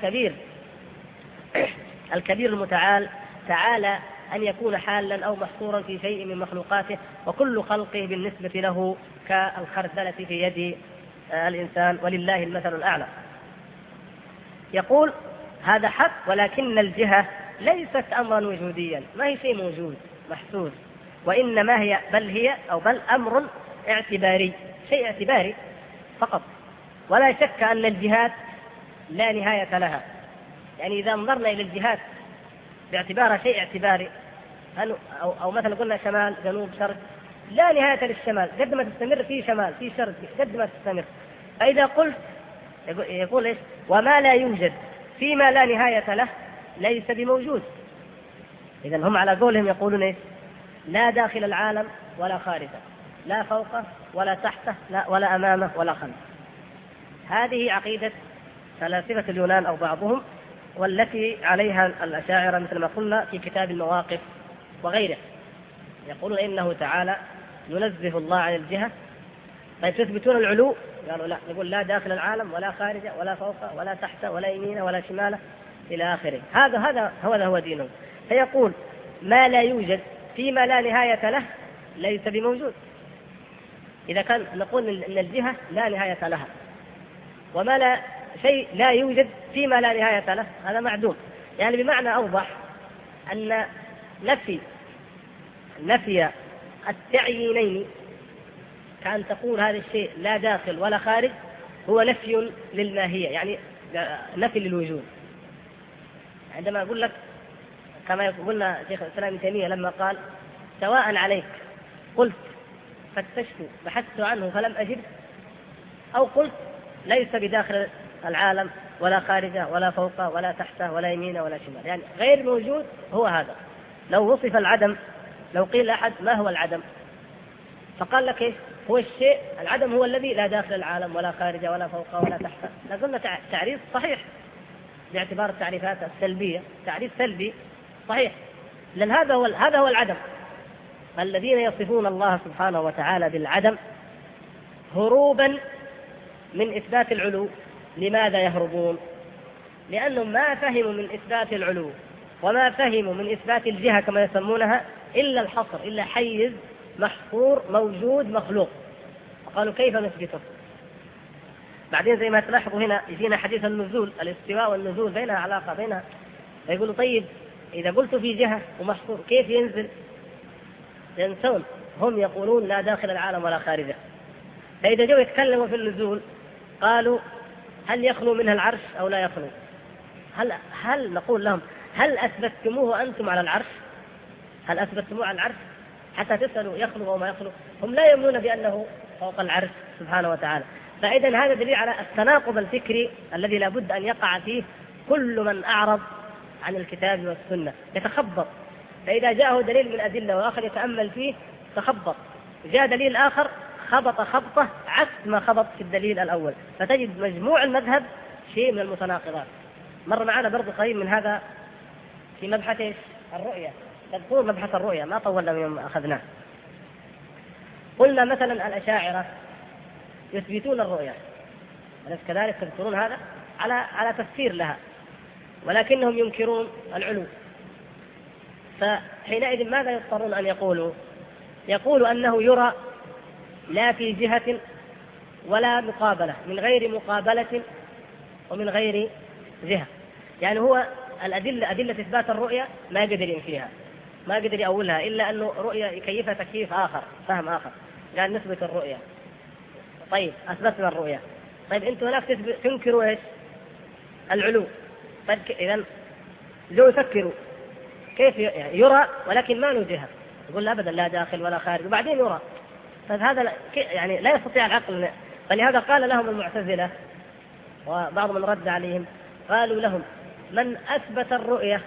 الكبير المتعال، تعالى أن يكون حالا أو محصورا في شيء من مخلوقاته، وكل خلقه بالنسبة له كالخردلة في يد الإنسان، ولله المثل الأعلى. يقول هذا حق، ولكن الجهة ليست أمرا وجوديا، ما هي شيء موجود محسوس، وإنما هي بل أمر اعتباري، شيء اعتباري فقط. ولا شك أن الجهات لا نهاية لها، يعني إذا نظرنا إلى الجهات باعتبارها شيء اعتباري أو مثلا قلنا شمال جنوب شرق، لا نهاية للشمال، قد ما تستمر في شمال في شرق قد ما تستمر. فإذا قلت يقول إيش؟ وما لا يوجد فيما لا نهاية له ليس بموجود. إذن هم على قولهم يقولون إيش؟ لا داخل العالم ولا خارجه، لا فوقه ولا تحته، لا ولا أمامه ولا خلفه. هذه عقيدة فلاسفة اليونان أو بعضهم، والتي عليها الأشاعرة مثل ما قلنا في كتاب المواقف وغيره. يقولون إنه تعالى ينزه الله عن الجهة. طيب تثبتون العلو؟ قالوا لا، نقول لا داخل العالم ولا خارجه ولا فوقه ولا تحته ولا يمينه ولا شماله إلى آخره. هذا هو دينه. فيقول ما لا يوجد فيما لا نهاية له ليس بموجود. إذا كان نقول إن الجهة لا نهاية لها، وما لا شيء لا يوجد فيما لا نهاية له، هذا معدوم. يعني بمعنى أوضح أن نفي التعيينين كأن تقول هذا الشيء لا داخل ولا خارج هو نفي للماهية، يعني نفي للوجود. عندما أقول لك كما قلنا شيخ الإسلام ابن تيمية لما قال سواء عليك قلت فتشت بحثت عنه فلم أجد، أو قلت ليس بداخل العالم ولا خارجه ولا فوقه ولا تحته ولا يمينه ولا شمال، يعني غير موجود هو هذا. لو وصف العدم، لو قيل أحد ما هو العدم فقال لك إيش هو الشيء، العدم هو الذي لا داخل العالم ولا خارجه ولا فوقه ولا تحته، لقلنا تعريف صحيح باعتبار التعريفات السلبية، تعريف سلبي صحيح، لأن هذا هو العدم. الذين يصفون الله سبحانه وتعالى بالعدم هروبا من إثبات العلو. لماذا يهربون؟ لأنهم ما فهموا من إثبات العلو وما فهموا من إثبات الجهة كما يسمونها إلا الحصر، إلا حيز محصور موجود مخلوق، قالوا كيف نثبته؟ بعدين زي ما تلاحظوا هنا يجينا حديث النزول، الاستواء والنزول بينها علاقة بينها، يقولوا طيب إذا قلت في جهة ومحصور كيف ينزل؟ ينسون، هم يقولون لا داخل العالم ولا خارجه. فإذا جو يتكلموا في النزول قالوا هل يخلو منها العرش أو لا يخلو؟ هل نقول لهم هل أثبتتموه أنتم على العرش؟ هل أثبتتموه على العرش حتى تسألوا يخلو أو ما يخلو؟ هم لا يؤمنون بأنه فوق العرش سبحانه وتعالى. فإذا هذا دليل على التناقض الفكري الذي لا بد أن يقع فيه كل من أعرض عن الكتاب والسنة، يتخبط. فإذا جاءه دليل من أدلة وآخر يتأمل فيه تخبط، جاء دليل آخر خبط خبطة عكس ما خبط في الدليل الأول، فتجد مجموع المذهب شيء من المتناقضات. مر معنا برضو قريب من هذا في مبحث الرؤية، تذكرون مبحث الرؤية ما طولنا من يوم أخذناه. قلنا مثلا الأشاعرة يثبتون الرؤية، أليس كذلك؟ تذكرون هذا على تفسير لها، ولكنهم ينكرون العلو. فحينئذ ماذا يضطرون أن يقولوا؟ يقولوا أنه يرى لا في جهة ولا مقابلة، من غير مقابلة ومن غير جهة. يعني هو أدلة إثبات الرؤية ما قدر ينفيها، ما قدر يأولها، إلا أنه رؤية يكيفها تكييف آخر، فهم آخر، قال نثبت الرؤية. طيب أثبتنا الرؤية، طيب أنتم هناك تنكروا إيش؟ العلو. طيب إذن جو يفكروا كيف يرى ولكن ما له جهة، يقول أبدا لا داخل ولا خارج، وبعدين يرى. فهذا يعني لا يستطيع العقل. فلهذا قال لهم المعتزلة وبعض من رد عليهم، قالوا لهم من أثبت الرؤية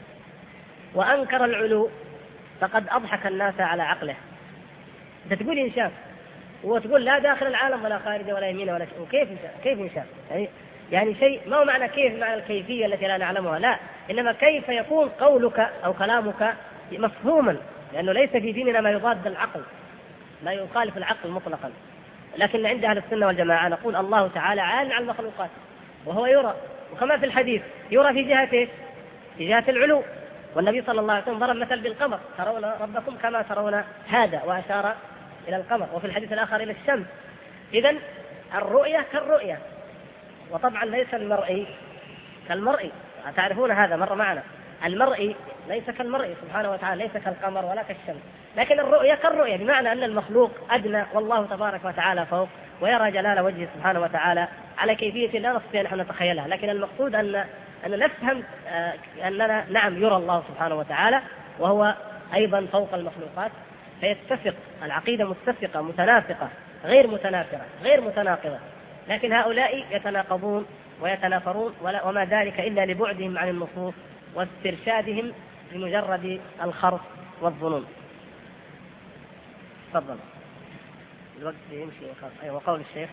وأنكر العلو فقد أضحك الناس على عقله. أنت تقول إنشاف وتقول لا داخل العالم ولا خارجه ولا يمين ولا شيء، وكيف كيف إنشاف؟ يعني شيء ما هو معنى كيف معنى الكيفية التي لا نعلمها، لا، إنما كيف يكون قولك أو كلامك مفهوما، لأنه ليس في ديننا ما يضاد العقل، ما يخالف العقل مطلقا. لكن عند أهل السنة والجماعة نقول الله تعالى عال على المخلوقات وهو يرى، وكما في الحديث يرى في جهة في جهة العلو. والنبي صلى الله عليه وسلم ضرب مثل بالقمر، ترون ربكم كما ترون هذا، وأشار إلى القمر، وفي الحديث الآخر إلى الشمس. إذن الرؤية كالرؤية، وطبعا ليس المرئي كالمرئي، تعرفون هذا مر معنا، المرئي ليس كالمرئي سبحانه وتعالى، ليس كالقمر ولا كالشمس، لكن الرؤية كالرؤية، بمعنى أن المخلوق أدنى والله تبارك وتعالى فوق، ويرى جلال وجهه سبحانه وتعالى على كيفية لا نستطيع نحن نتخيلها. لكن المقصود أن نفهم أننا نعم يرى الله سبحانه وتعالى وهو أيضا فوق المخلوقات، فيتفق العقيدة متفقة متنافقة غير متنافرة غير متناقضة. لكن هؤلاء يتناقضون ويتنافرون، وما ذلك إلا لبعدهم عن النصوص واسترشادهم بمجرد الخرص والظنون. تفضل الوقت يمشي. أيوة قول الشيخ.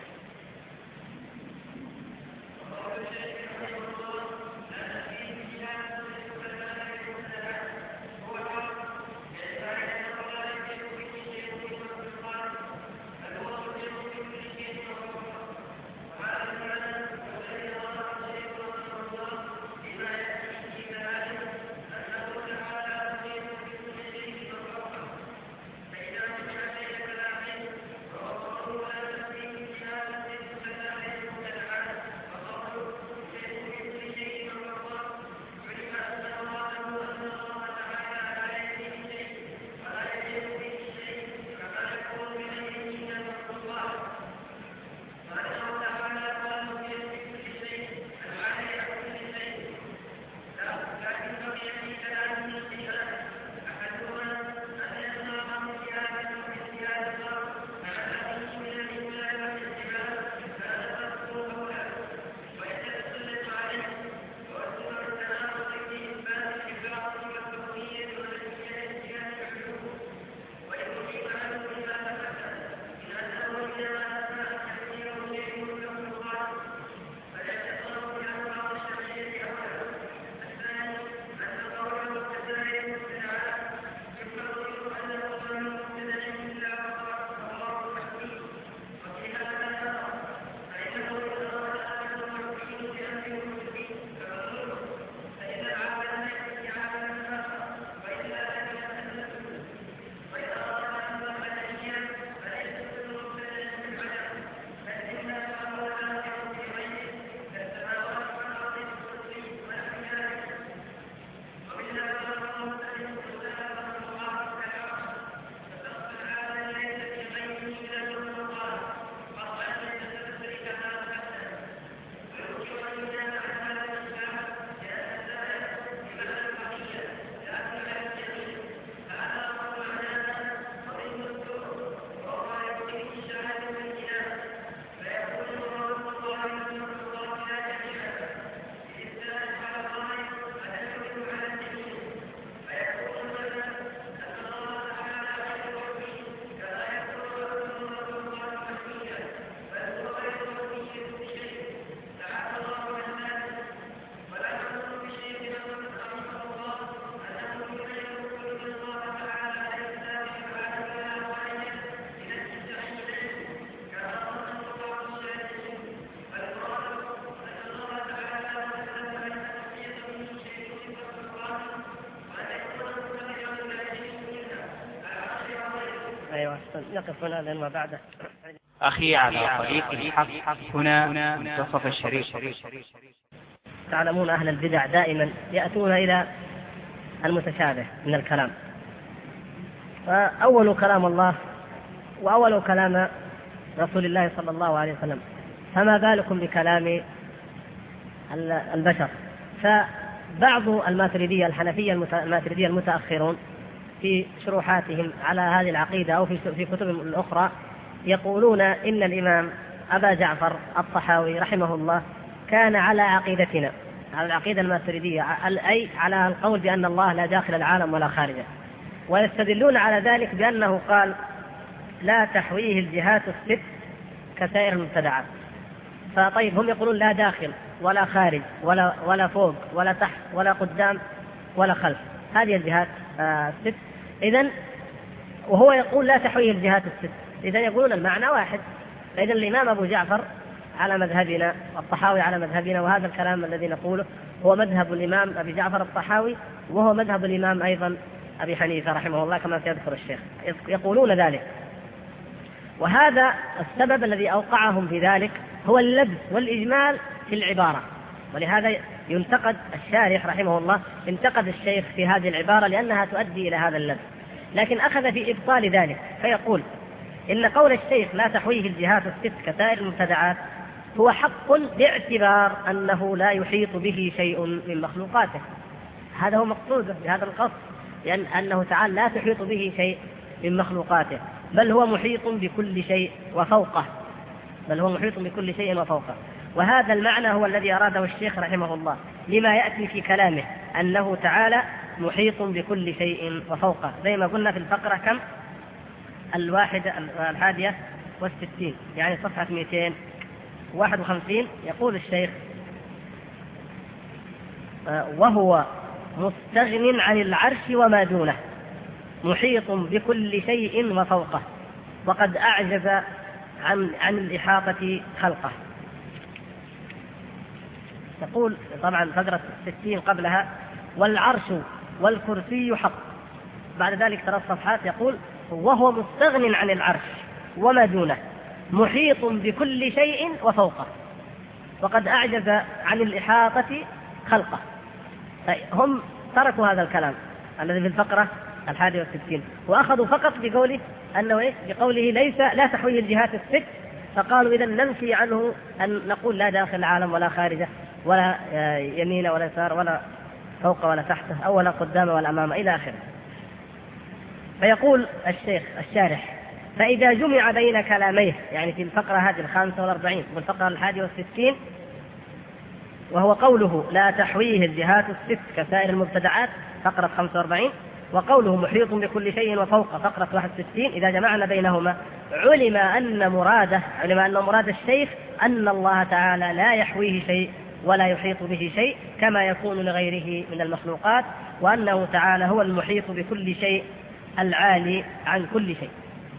نقف هنا لأنه بعده. أخي على طريق الحق هنا منتصف الشريط. تعلمون أهل البدع دائما يأتون إلى المتشابه من الكلام، فأول كلام الله وأول كلام رسول الله صلى الله عليه وسلم، فما بالكم بكلام البشر؟ فبعض الماتريدية الحنفية الماتريدية المتأخرون في شروحاتهم على هذه العقيدة أو في كتبهم الأخرى يقولون إن الإمام أبا جعفر الطحاوي رحمه الله كان على عقيدتنا، على العقيدة الماتريدية، أي على القول بأن الله لا داخل العالم ولا خارجه، ويستدلون على ذلك بأنه قال لا تحويه الجهات الست كسائر المبتدعات. فطيب هم يقولون لا داخل ولا خارج ولا فوق ولا تحت ولا قدام ولا خلف، هذه الجهات الست. إذن وهو يقول لا تحويه الجهات الست، إذن يقولون المعنى واحد. فإذن الإمام أبو جعفر على مذهبنا، الطحاوي على مذهبنا، وهذا الكلام الذي نقوله هو مذهب الإمام أبي جعفر الطحاوي، وهو مذهب الإمام أيضا أبي حنيفة رحمه الله كما سيذكر الشيخ، يقولون ذلك. وهذا السبب الذي أوقعهم في ذلك هو اللبس والإجمال في العبارة، ولهذا ينتقد الشارح رحمه الله، انتقد الشيخ في هذه العبارة لأنها تؤدي إلى هذا اللبس، لكن أخذ في إبطال ذلك فيقول إن قول الشيخ لا تحويه الجهات الست كسائر المبتدعات هو حق باعتبار أنه لا يحيط به شيء من مخلوقاته. هذا هو مقصوده بهذا القصد، لأن أنه تعالى لا تحيط به شيء من مخلوقاته، بل هو محيط بكل شيء وفوقه، وهذا المعنى هو الذي أراده الشيخ رحمه الله لما يأتي في كلامه أنه تعالى محيط بكل شيء وفوقه، زي ما قلنا في الفقرة كم 61، يعني صفحة 251. يقول الشيخ وهو مستغن عن العرش وما دونه محيط بكل شيء وفوقه وقد أعجز عن الإحاطة خلقه. يقول طبعا فقرة 60 قبلها والعرش والكرسي حق، بعد ذلك 3 صفحات يقول وهو مستغن عن العرش وما دونه محيط بكل شيء وفوقه وقد أعجز عن الإحاطة خلقه. هم تركوا هذا الكلام الذي في الفقرة 61 وأخذوا فقط بقوله أنه بقوله لا تحويه الجهات الست، فقالوا إذا ننفي عنه أن نقول لا داخل العالم ولا خارجه ولا يمين ولا يسار ولا فوق ولا تحته أو ولا قدام ولا أمام إلى آخره. فيقول الشيخ الشارح فإذا جمع بين كلاميه، يعني في الفقرة هذه 45 والفقرة 61، وهو قوله لا تحويه الجهات الست كسائر المبتدعات فقرة 45، وقوله محيط بكل شيء وفوق فقرة 61، إذا جمعنا بينهما علم أن مراد الشيخ أن الله تعالى لا يحويه شيء ولا يحيط به شيء كما يكون لغيره من المخلوقات، وأنه تعالى هو المحيط بكل شيء العالي عن كل شيء.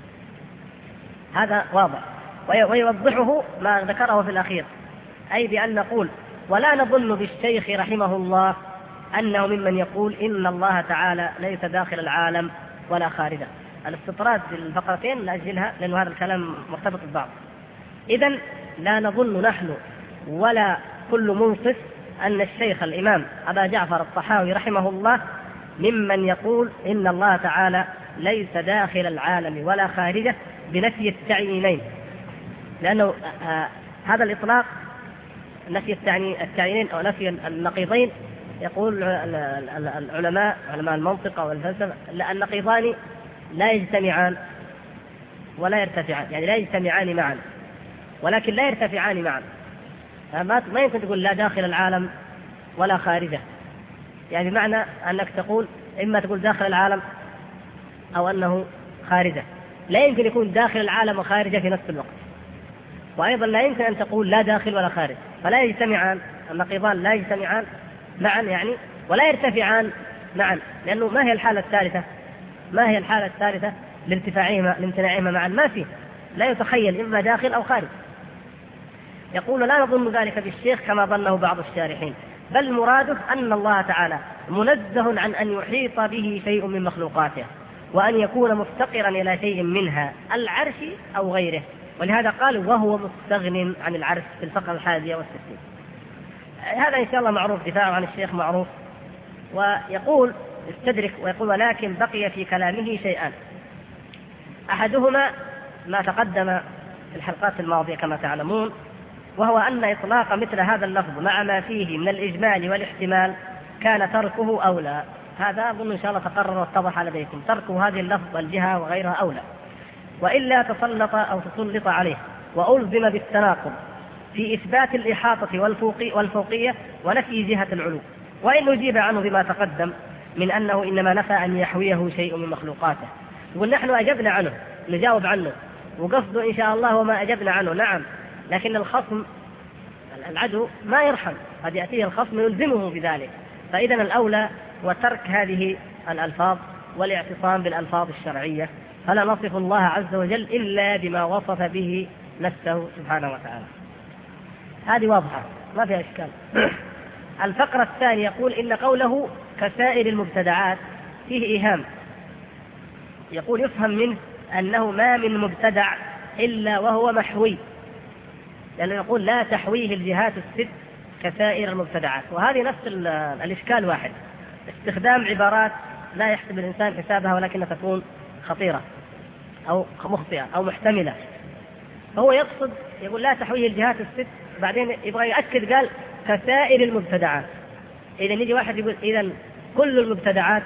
هذا واضح، ويوضحه ما ذكره في الأخير، أي بأن نقول ولا نظن بالشيخ رحمه الله أنه ممن يقول إن الله تعالى ليس داخل العالم ولا خارجه. الاستطراد في الفقرتين نأجلها لأن هذا الكلام مرتبط ببعض. إذن لا نظن نحن ولا كل منصف أن الشيخ الإمام أبا جعفر الطحاوي رحمه الله ممن يقول إن الله تعالى ليس داخل العالم ولا خارجه بنفي التعيينين، لأنه هذا الإطلاق نفي التعيينين أو نفي النقيضين، يقول علماء المنطق والفلسفة النقيضان لا يجتمعان ولا يرتفعان، يعني لا يجتمعان معا ولكن لا يرتفعان معا. ما يمكن تقول لا داخل العالم ولا خارجه، يعني معنى أنك تقول إما تقول داخل العالم أو أنه خارجه، لا يمكن يكون داخل العالم وخارجه في نفس الوقت. وأيضا لا يمكن أن تقول لا داخل ولا خارج، فلا يجتمعان، النقيضان لا يجتمعان معا يعني ولا يرتفعان معا، لأنه ما هي الحالة الثالثة لامتناعهما معا؟ ما فيه، لا يتخيل إما داخل أو خارج. يقول لا نظن ذلك بالشيخ كما ظنه بعض الشارحين، بل مراده أن الله تعالى منزه عن أن يحيط به شيء من مخلوقاته، وأن يكون مفتقرا إلى شيء منها العرش أو غيره، ولهذا قال وهو مستغن عن العرش في الفقرة 61. هذا إن شاء الله معروف، دفاعه عن الشيخ معروف. ويقول استدرك ويقول ولكن بقي في كلامه شيئان، أحدهما ما تقدم في الحلقات الماضية كما تعلمون، وهو أن إطلاق مثل هذا اللفظ مع ما فيه من الإجمال والاحتمال كان تركه أولى. هذا أظن إن شاء الله تقرر واتضح لديكم، تركه هذه اللفظ الجهة وغيرها أولى، وإلا تسلط أو تسلط عليه وألزم بالتناقض في إثبات الإحاطة والفوقية ونفي جهة العلو. وإن أجيب عنه بما تقدم من أنه إنما نفى أن يحويه شيء من مخلوقاته، ونحن أجبنا عنه، نجاوب عنه، وقصده إن شاء الله هو ما أجبنا عنه، نعم، لكن الخصم العدو ما يرحم، قد يأتيه الخصم يلزمه بذلك. فإذا الأولى وترك هذه الألفاظ والاعتصام بالألفاظ الشرعية، فلا نصف الله عز وجل إلا بما وصف به نفسه سبحانه وتعالى. هذه واضحة ما فيها إشكال. الفقرة الثانية يقول إن قوله كسائر المبتدعات فيه إيهام، يقول يفهم منه أنه ما من مبتدع إلا وهو محوي، لأنه يقول لا تحويه الجهات الست كسائر المبتدعات. وهذه نفس الإشكال واحد، استخدام عبارات لا يحسب الإنسان حسابها ولكنها تكون خطيرة أو مخطئة أو محتملة. فهو يقصد يقول لا تحويه الجهات الست، بعدين يبغى يأكد قال كسائر المبتدعات. إذا يجي واحد يقول إذا كل المبتدعات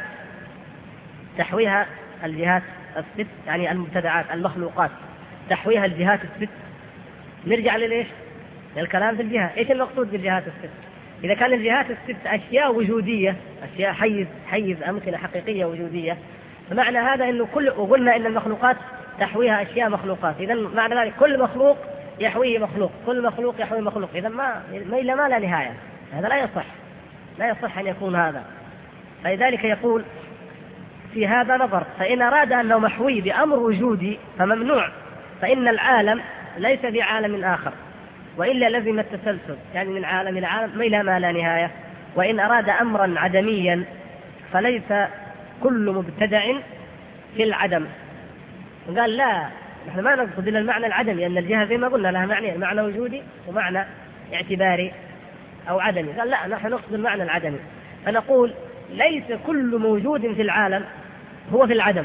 تحويها الجهات الست، يعني المبتدعات المخلوقات تحويها الجهات الست. نرجع لليش؟ للكلام في الجهة. إيش المقصود بالجهات الست؟ إذا كان الجهات الست أشياء وجودية، أشياء حيز أمكنة حقيقية وجودية، فمعنى هذا إنه وقلنا إن المخلوقات تحويها أشياء مخلوقات، إذا معنى ذلك كل مخلوق يحويه مخلوق، كل مخلوق يحوي مخلوق، إذا ما لا نهاية. هذا لا يصح أن يكون هذا. فلذلك يقول في هذا نظر، فإن أراد أنه محوي بأمر وجودي فممنوع، فإن العالم ليس بعالم آخر، وإلا لزم التسلسل، يعني من عالم إلى عالم إلى ما لا نهاية. وإن أراد أمرا عدميا فليس كل مبتدع في العدم. قال لا، نحن ما نقصد إلا المعنى العدمي، لأن الجهة زي ما قلنا لها معنى وجودي ومعنى اعتباري أو عدمي. قال لا، نحن نقصد المعنى العدمي، فنقول ليس كل موجود في العالم هو في العدم.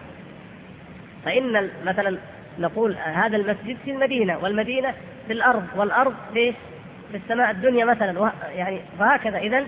فإن مثلا نقول هذا المسجد في المدينة، والمدينة في الأرض، والأرض في السماء الدنيا مثلا، يعني فهكذا. إذن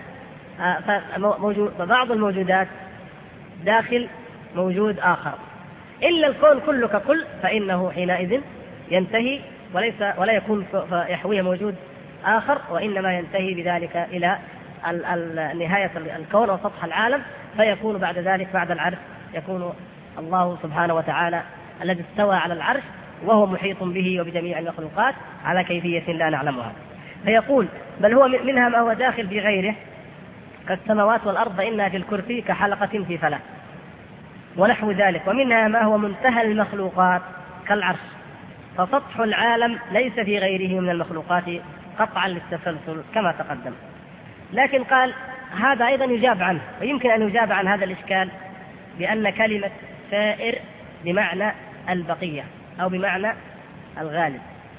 بعض الموجودات داخل موجود آخر، إلا الكون كله ككل، فإنه حينئذ ينتهي ولا يكون يحويه موجود آخر، وإنما ينتهي بذلك إلى نهاية الكون وسطح العالم، فيكون بعد ذلك بعد العرش يكون الله سبحانه وتعالى الذي استوى على العرش وهو محيط به وبجميع المخلوقات على كيفية لا نعلمها. فيقول بل هو منها ما هو داخل في غيره كالسماوات والأرض، فإنها في الكرسي كحلقة في فلاة ونحو ذلك. ومنها ما هو منتهى المخلوقات كالعرش، فسطح العالم ليس في غيره من المخلوقات قطعا للتسلسل كما تقدم. لكن قال هذا أيضا يجاب عنه، ويمكن أن يجاب عن هذا الإشكال بأن كلمة سائر بمعنى البقية أو بمعنى الغالب.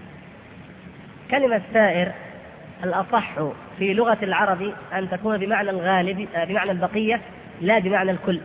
كلمة سائر الأصح في لغة العرب أن تكون بمعنى الغالب، بمعنى البقية لا بمعنى الكل.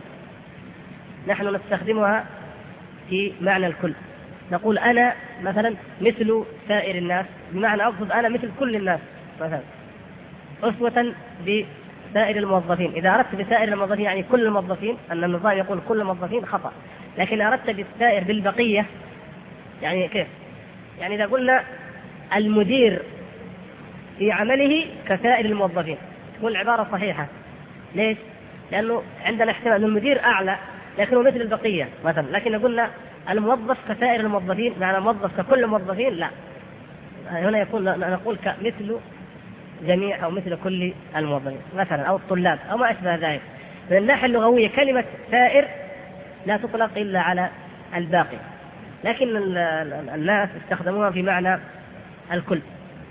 نحن نستخدمها في معنى الكل، نقول أنا مثلا مثل سائر الناس، بمعنى أقصد أنا مثل كل الناس مثلا، أسوة بسائر الموظفين. إذا أردت بسائر الموظفين يعني كل الموظفين، أن النظام يقول كل الموظفين خطأ، لكن أردت بالسائر بالبقية يعني كيف؟ يعني إذا قلنا المدير في عمله كسائر الموظفين تكون العبارة صحيحة. ليش؟ لأنه عندنا احتمال أن المدير أعلى لكنه مثل البقية مثلا، لكن قلنا الموظف كسائر الموظفين معنى موظف ككل الموظفين، لا، هنا يكون نقول مثل جميع أو مثل كل الموظفين مثلا، أو الطلاب أو ما أشبه ذلك. من الناحية اللغوية كلمة سائر لا تطلق إلا على الباقي، لكن الناس استخدموها في معنى الكل.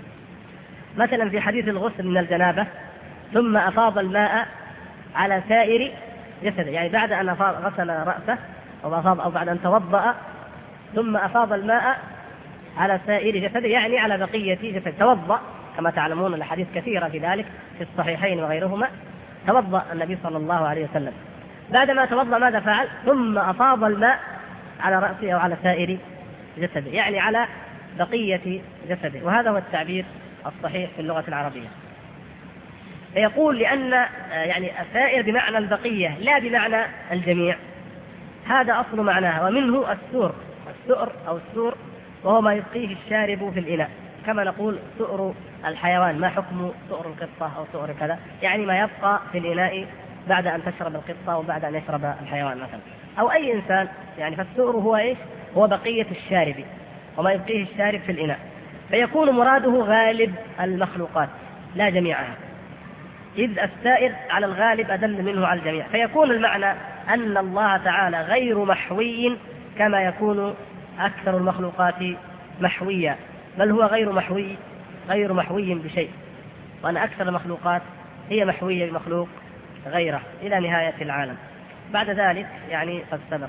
مثلا في حديث الغسل من الجنابة ثم أفاض الماء على سائر جسده، يعني بعد أن غسل رأسه أو بعد أن توضأ ثم أفاض الماء على سائر جسده، يعني على بقية جسده. توضأ كما تعلمون الأحاديث كثيرة في ذلك في الصحيحين وغيرهما. توضأ النبي صلى الله عليه وسلم، بعدما توضأ ماذا فعل؟ ثم أفاض الماء على رأسه أو على سائر جسده، يعني على بقية جسده. وهذا هو التعبير الصحيح في اللغة العربية. فيقول لأن يعني السائر بمعنى البقية لا بمعنى الجميع، هذا أصل معناها. ومنه السؤر أو السور، وهو ما يسقيه الشارب في الإناء، كما نقول سؤر الحيوان. ما حكم سؤر القطة أو سؤر كذا؟ يعني ما يبقى في الإناء بعد أن تشرب القطة وبعد أن يشرب الحيوان مثلا، أو أي إنسان. يعني فالسؤر هو إيش؟ هو بقية الشارب وما يبقيه الشارب في الإناء. فيكون مراده غالب المخلوقات لا جميعها، إذ السائر على الغالب أدل منه على الجميع. فيكون المعنى أن الله تعالى غير محوي كما يكون أكثر المخلوقات محوية، بل هو غير محوي بشيء، وأن أكثر المخلوقات هي محوية بمخلوق غيره إلى نهاية العالم. بعد ذلك يعني قد سبق.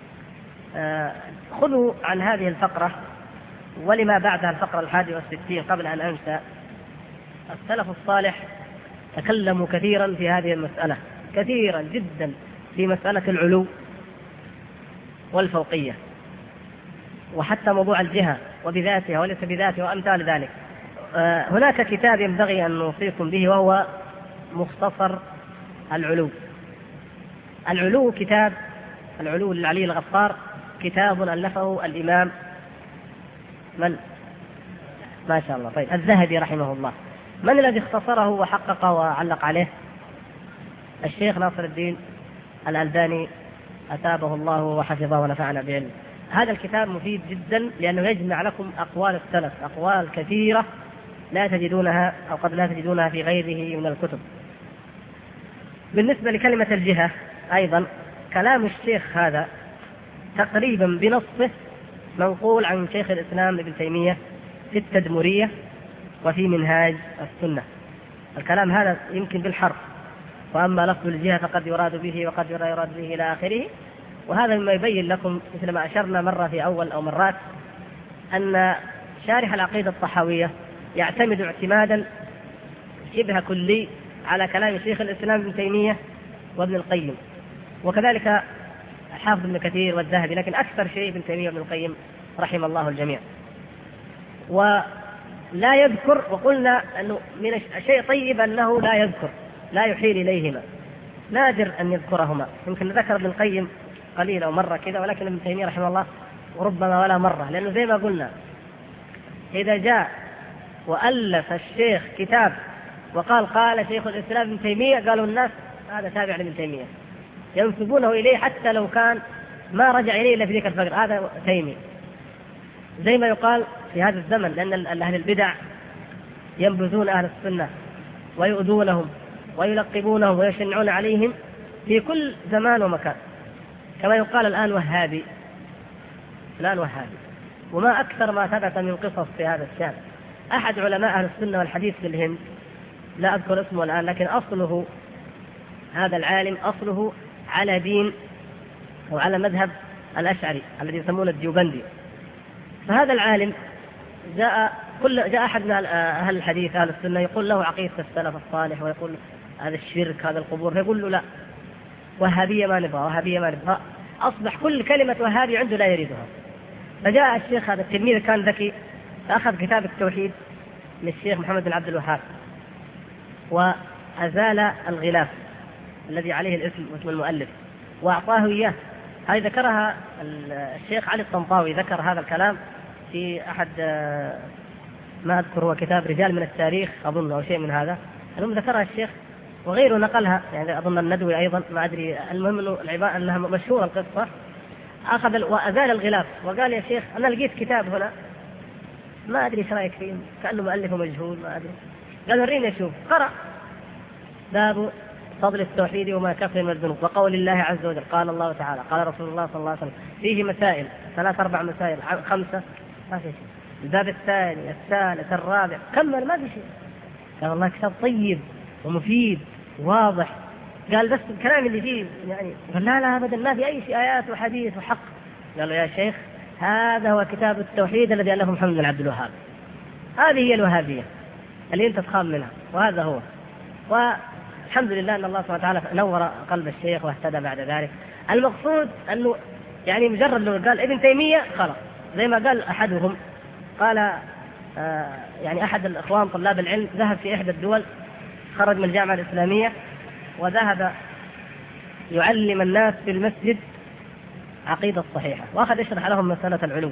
خذوا عن هذه الفقرة ولما بعدها الفقرة 61 قبل أن أنسى. السلف الصالح تكلموا كثيرا في هذه المسألة، كثيرا جدا، في مسألة العلو والفوقية، وحتى موضوع الجهة وبذاتها وليس بذاتها وأمثال ذلك. هناك كتاب ينبغي أن نوصيكم به، وهو مختصر العلو. كتاب العلو للعلي الغفار، كتاب ألفه الإمام ما شاء الله طيب الذهبي رحمه الله. من الذي اختصره وحقق وعلق عليه؟ الشيخ ناصر الدين الألباني أتابه الله وحفظه ونفعنا بعلمه. هذا الكتاب مفيد جدا لأنه يجمع لكم أقوال السلف، أقوال كثيرة لا تجدونها أو قد لا تجدونها في غيره من الكتب. بالنسبة لكلمة الجهة أيضا كلام الشيخ هذا تقريبا بنصه منقول عن شيخ الإسلام ابن تيمية في التدمرية وفي منهاج السنة. الكلام هذا يمكن بالحرف، وأما لفظ الجهة فقد يراد به وقد يراد به إلى آخره. وهذا مما يبين لكم مثل ما أشرنا مرة في أول أو مرات أن شارح العقيدة الطحاوية يعتمد اعتمادا شبه كلي على كلام شيخ الإسلام ابن تيمية وابن القيم، وكذلك حافظ ابن كثير والذهبي، لكن أكثر شيء ابن تيمية وابن القيم رحم الله الجميع. ولا يذكر، وقلنا أنه من الشيء طيب أنه لا يذكر، لا يحيل إليهما، نادر أن يذكرهما. يمكن ذكر ابن القيم قليلا ومرة كذا، ولكن ابن تيمية رحمه الله وربما ولا مرة، لأنه زي ما قلنا إذا جاء وألف الشيخ كتاب وقال قال شيخ الإسلام ابن تيمية، قالوا الناس هذا تابع لابن تيمية، ينسبونه إليه حتى لو كان ما رجع إليه إلا في ذيك الفقر، هذا تيمي. زي ما يقال في هذا الزمن، لأن أهل البدع ينبذون أهل السنة ويؤذونهم ويلقبونهم ويشنعون عليهم في كل زمان ومكان، كما يقال الآن وهابي، وما أكثر ما ثبت من قصص في هذا الشأن. أحد علماء أهل السنة والحديث في الهند، لا أذكر اسمه الآن، لكن أصله هذا العالم أصله على دين أو على مذهب الأشعري الذي يسمونه الديوبندي. فهذا العالم جاء أحد من أهل الحديث أهل السنة يقول له عقيدة السلف الصالح، ويقول هذا الشرك هذا القبور، فيقول له لا، وهابية ما نبغى. أصبح كل كلمة وهابي عنده لا يريدها. فجاء الشيخ هذا التلميذ كان ذكي، فأخذ كتاب التوحيد للشيخ محمد بن عبد الوهاب وأزال الغلاف الذي عليه الاسم واسم المؤلف وأعطاه إياه. هذه ذكرها الشيخ علي الطنطاوي، ذكر هذا الكلام في أحد ما أذكر هو كتاب رجال من التاريخ أظن أو شيء من هذا، المهم ذكرها الشيخ وغيره نقلها، يعني أظن الندوي أيضا ما أدري، المهم أنها مشهورة القصة. أخذ وأزال الغلاف وقال يا شيخ أنا لقيت كتاب هنا ما أدري إيش رأيك فيه، كأنه مؤلفه مجهول ما أدري. قال وريني أشوف. قرأ باب فضل التوحيد وما كفر من الذنوب وقول الله عز وجل، قال الله تعالى قال رسول الله صلى الله عليه وسلم، فيه مسائل 3-4 مسائل 5 ما في شيء. الباب الثاني الثالث الرابع كمل ما في شيء. قال والله كتاب طيب ومفيد واضح قال بس الكلام اللي فيه يعني، قال لا أبدا ما في أي شيء آيات وحديث وحق. قال له يا شيخ هذا هو كتاب التوحيد الذي ألفه محمد بن عبد الوهاب، هذه هي الوهابية اللي أنت تخاف منها، وهذا هو. والحمد لله أن الله سبحانه وتعالى نور قلب الشيخ واهتدى بعد ذلك. المقصود أنه يعني مجرد لو قال ابن تيمية خلاص، زي ما قال أحدهم، قال يعني أحد الإخوان طلاب العلم ذهب في إحدى الدول، خرج من الجامعة الإسلامية وذهب يعلم الناس في المسجد عقيدة صحيحة، وأخذ يشرح لهم مسألة العلو.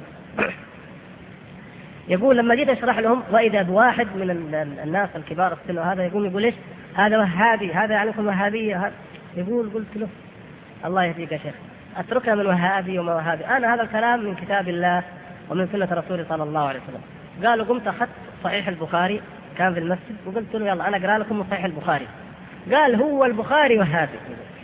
يقول لما جيت أشرح لهم وإذا بواحد من الناس الكبار السن هذا يقول إيش هذا وهابي، هذا يعنيكم وهابية. يقول قلت له الله يهديك يا شيخ، أتركنا من وهابي وما وهابي، أنا هذا الكلام من كتاب الله ومن سنة رسوله صلى الله عليه وسلم. قالوا قمت أخذت صحيح البخاري كان في المسجد وقلت له يلا أنا أقرأ لكم من صحيح البخاري. قال هو البخاري وهابي.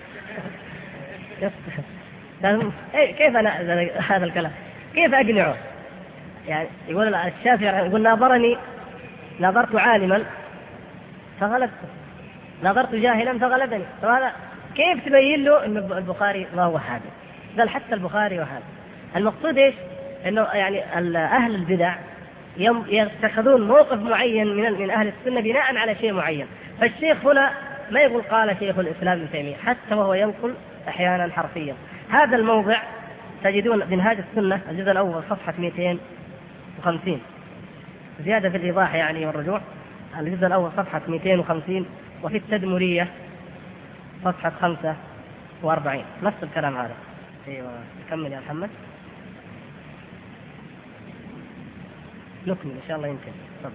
كيف أنا هذا الكلام كيف أقنعه؟ يعني يقول الشافعي يقول ناظرت عالما فغلبت، ناظرت جاهلا فغلبني. فهذا كيف تبين له أن البخاري ما هو وهابي؟ قال حتى البخاري وهابي. المقصود إيش؟ إنه يعني أهل البدع يتخذون موقف معين من أهل السنة بناء على شيء معين. فالشيخ هنا ما يقول قال شيخ الإسلام ابن تيمية، حتى وهو ينقل أحيانا حرفيا. هذا الموضع تجدون منهاج السنة الجزء الأول صفحة 250 زيادة في الإيضاح يعني والرجوع، الجزء الأول صفحة 250، وفي التدمرية صفحة 45 نفس الكلام هذا. أيوة نكمل يا محمد، نكمل إن شاء الله يمكن. طبعا.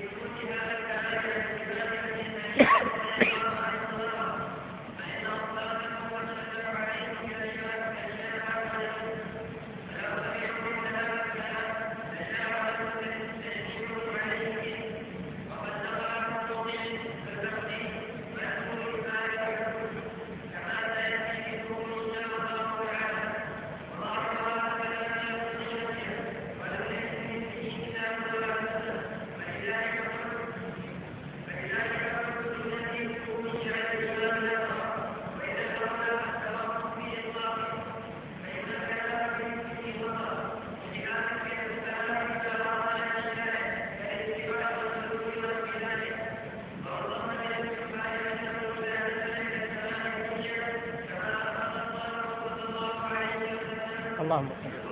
اللهم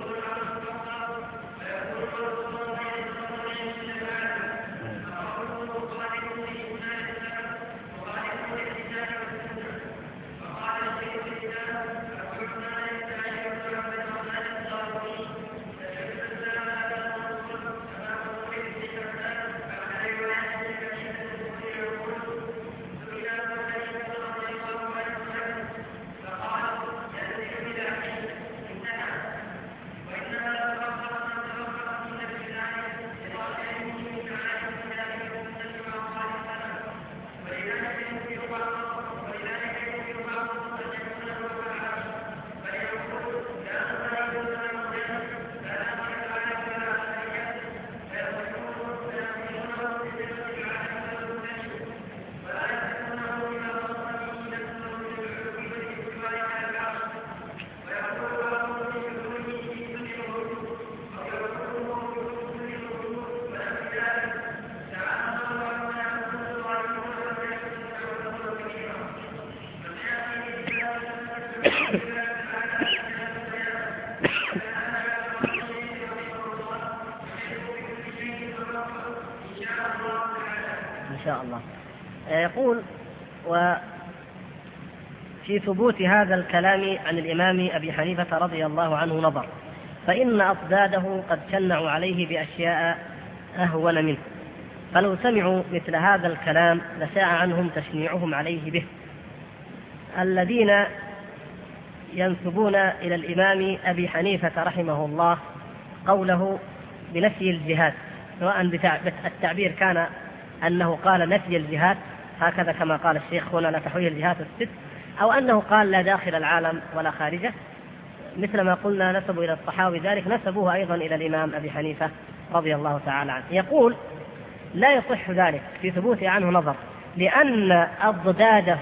إن شاء الله. يقول وفي ثبوت هذا الكلام عن الإمام أبي حنيفة رضي الله عنه نظر، فإن أضداده قد شنعوا عليه بأشياء أهون منه، فلو سمعوا مثل هذا الكلام لساء عنهم تشنيعهم عليه به. الذين ينسبون إلى الإمام أبي حنيفة رحمه الله قوله بنفي الجهاد، سواء التعبير كان أنه قال نفي الجهاد هكذا كما قال الشيخ هنا لا تحويه الجهات الست، أو أنه قال لا داخل العالم ولا خارجه، مثل ما قلنا نسبوا إلى الصحابي ذلك نسبوه أيضا إلى الإمام أبي حنيفة رضي الله تعالى عنه. يقول لا يصح ذلك في ثبوت عنه نظر، لأن أضداده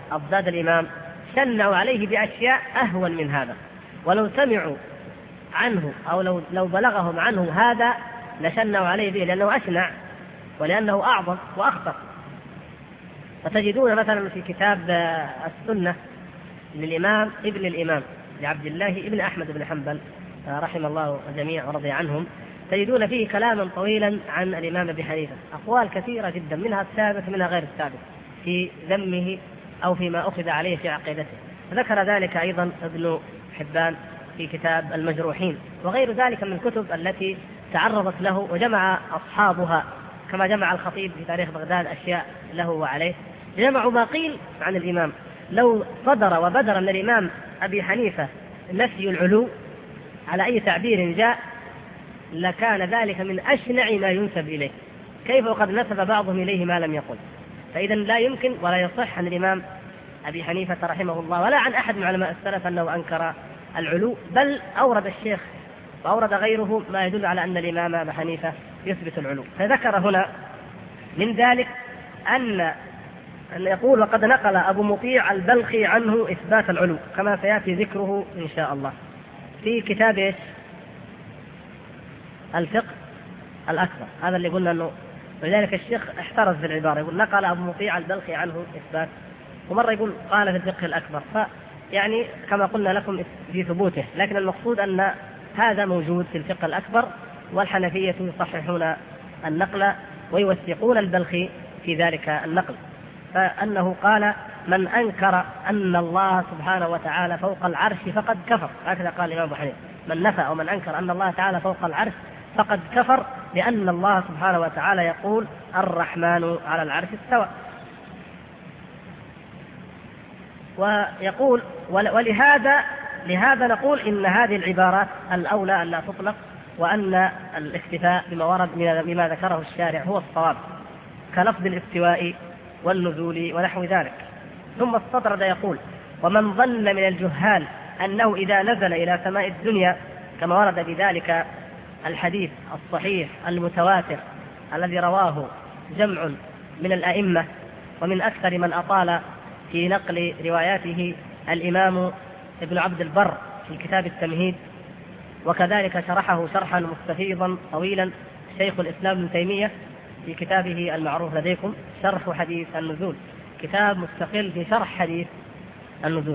أضداد الإمام شنعوا عليه بأشياء أهون من هذا، ولو سمعوا عنه أو لو بلغهم عنه هذا لشنعوا عليه به، لأنه أشنع ولأنه أعظم وأخطر. فتجدون مثلا في كتاب السنة للإمام ابن الإمام لعبد الله ابن أحمد بن حنبل رحم الله الجميع ورضي عنهم، تجدون فيه كلاما طويلا عن الإمام أبي حنيفة، أقوال كثيرة جدا، منها الثابت منها غير الثابت، في ذمه أو فيما أخذ عليه في عقيدته. ذكر ذلك أيضا ابن حبان في كتاب المجروحين، وغير ذلك من الكتب التي تعرضت له وجمع أصحابها، كما جمع الخطيب في تاريخ بغداد أشياء له وعليه، جمعوا ما قيل عن الإمام. لو صدر وبدر من الإمام أبي حنيفة نفي العلو على أي تعبير جاء لكان ذلك من أشنع ما ينسب إليه، كيف وقد نسب بعضهم إليه ما لم يقل. فإذا لا يمكن ولا يصح عن الإمام أبي حنيفة رحمه الله ولا عن أحد من علماء السلف أنه أنكر العلو، بل أورد الشيخ وأورد غيره ما يدل على أن الإمام أبي حنيفة يثبت العلو. فذكر هنا من ذلك أن يقول: وقد نقل أبو مطيع البلخي عنه إثبات العلو، كما سيأتي ذكره إن شاء الله في كتاب الفقه الأكبر. هذا اللي قلنا أنه، ولذلك الشيخ احترز في العبارة، يقول نقل أبو مطيع البلخي عنه إثبات، ومرة يقول قال في الفقه الأكبر، فيعني كما قلنا لكم في ثبوته، لكن المقصود أن هذا موجود في الفقه الأكبر، والحنفية يصححون النقل ويوثقون البلخي في ذلك النقل، فأنه قال: من أنكر أن الله سبحانه وتعالى فوق العرش فقد كفر. هكذا قال الإمام أبو حنيفة: من نفى أو من أنكر أن الله تعالى فوق العرش فقد كفر، لأن الله سبحانه وتعالى يقول: الرحمن على العرش استوى. ويقول: ولهذا نقول إن هذه العبارات الأولى أن لا تطلق، وأن الاكتفاء بما ورد بما ذكره الشارع هو الصواب، كلفظ الاستواء والنزول ونحو ذلك. ثم استطرد يقول: ومن ظن من الجهال أنه إذا نزل إلى سماء الدنيا، كما ورد بذلك الحديث الصحيح المتواتر الذي رواه جمع من الأئمة، ومن أكثر من أطال في نقل رواياته الإمام ابن عبد البر في كتاب التمهيد، وكذلك شرحه شرحا مستفيضا طويلا شيخ الإسلام ابن تيمية في كتابه المعروف لديكم شرح حديث النزول، كتاب مستقل في شرح حديث النزول.